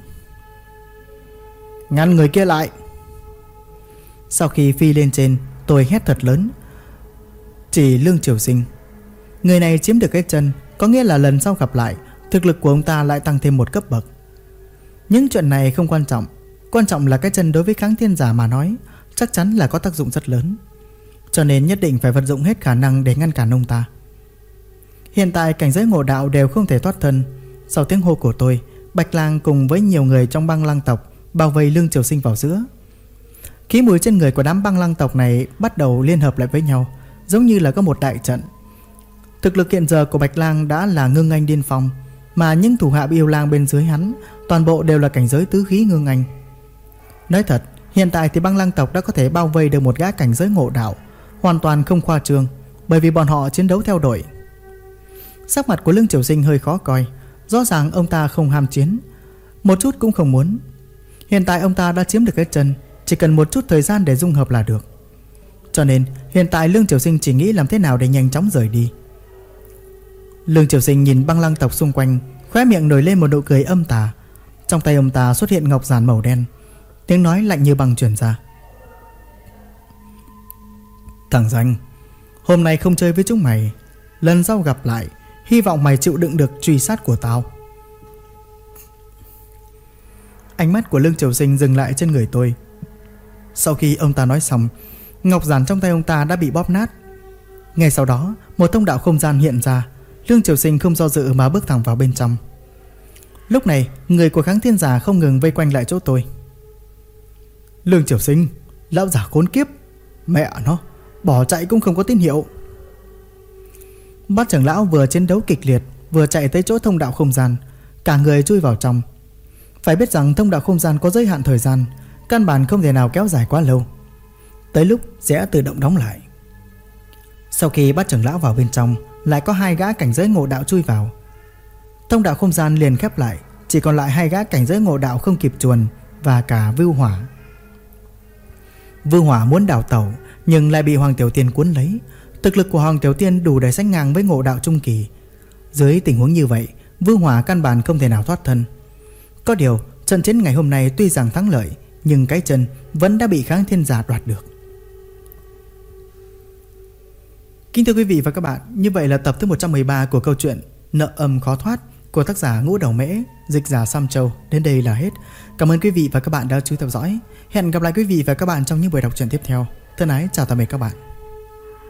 Ngăn người kia lại. Sau khi phi lên trên, tôi hét thật lớn, chỉ Lương Triều Sinh. Người này chiếm được cái chân, có nghĩa là lần sau gặp lại, thực lực của ông ta lại tăng thêm một cấp bậc. Những chuyện này không quan trọng, quan trọng là cái chân đối với Kháng Thiên Giả mà nói chắc chắn là có tác dụng rất lớn, cho nên nhất định phải vận dụng hết khả năng để ngăn cản ông ta. Hiện tại cảnh giới ngộ đạo đều không thể thoát thân. Sau tiếng hô của tôi, Bạch Lang cùng với nhiều người trong Băng Lang tộc bao vây Lương Triều Sinh vào giữa. Khí mùi trên người của đám Băng Lang tộc này bắt đầu liên hợp lại với nhau, giống như là có một đại trận. Thực lực hiện giờ của Bạch Lang đã là ngưng anh điên phong, mà những thủ hạ Yêu Lang bên dưới hắn toàn bộ đều là cảnh giới tứ khí ngưng anh. Nói thật, hiện tại thì Băng Lang tộc đã có thể bao vây được một gã cảnh giới ngộ đạo, hoàn toàn không khoa trương, bởi vì bọn họ chiến đấu theo đội. Sắc mặt của Lương Triều Sinh hơi khó coi, rõ ràng ông ta không ham chiến, một chút cũng không muốn. Hiện tại ông ta đã chiếm được cái chân, chỉ cần một chút thời gian để dung hợp là được. Cho nên hiện tại Lương Triều Sinh chỉ nghĩ làm thế nào để nhanh chóng rời đi. Lương Triều Sinh nhìn Băng Lang tộc xung quanh, khóe miệng nổi lên một nụ cười âm tà. Trong tay ông ta xuất hiện ngọc giản màu đen, tiếng nói lạnh như băng truyền ra. Thằng danh, hôm nay không chơi với chúng mày, lần sau gặp lại hy vọng mày chịu đựng được truy sát của tao. Ánh mắt của Lương Triều Sinh dừng lại trên người tôi. Sau khi ông ta nói xong, ngọc giản trong tay ông ta đã bị bóp nát. Ngay sau đó, một thông đạo không gian hiện ra. Lương Triều Sinh không do dự mà bước thẳng vào bên trong. Lúc này, người của Kháng Thiên Giả không ngừng vây quanh lại chỗ tôi. Lương Triều Sinh, lão giả khốn kiếp, mẹ nó, bỏ chạy cũng không có tín hiệu. Bát trưởng lão vừa chiến đấu kịch liệt, vừa chạy tới chỗ thông đạo không gian, cả người chui vào trong. Phải biết rằng thông đạo không gian có giới hạn thời gian, căn bản không thể nào kéo dài quá lâu, tới lúc sẽ tự động đóng lại. Sau khi bát trưởng lão vào bên trong, lại có hai gã cảnh giới ngộ đạo chui vào. Thông đạo không gian liền khép lại, chỉ còn lại hai gã cảnh giới ngộ đạo không kịp chuồn và cả Vưu Hỏa. Vưu Hỏa muốn đào tẩu nhưng lại bị Hoàng Tiểu Tiên cuốn lấy. Thực lực của Hoàng Tiểu Tiên đủ để sánh ngang với ngộ đạo trung kỳ. Dưới tình huống như vậy, Vưu Hỏa căn bản không thể nào thoát thân. Có điều, trận chiến ngày hôm nay tuy rằng thắng lợi, nhưng cái chân vẫn đã bị Kháng Thiên Giả đoạt được. Kính thưa quý vị và các bạn, như vậy là tập thứ 113 của câu chuyện Nợ Âm Khó Thoát của tác giả Ngũ Đầu Mễ, dịch giả Sam Châu đến đây là hết. Cảm ơn quý vị và các bạn đã chú ý theo dõi. Hẹn gặp lại quý vị và các bạn trong những buổi đọc truyện tiếp theo. Thân ái chào tạm biệt các bạn.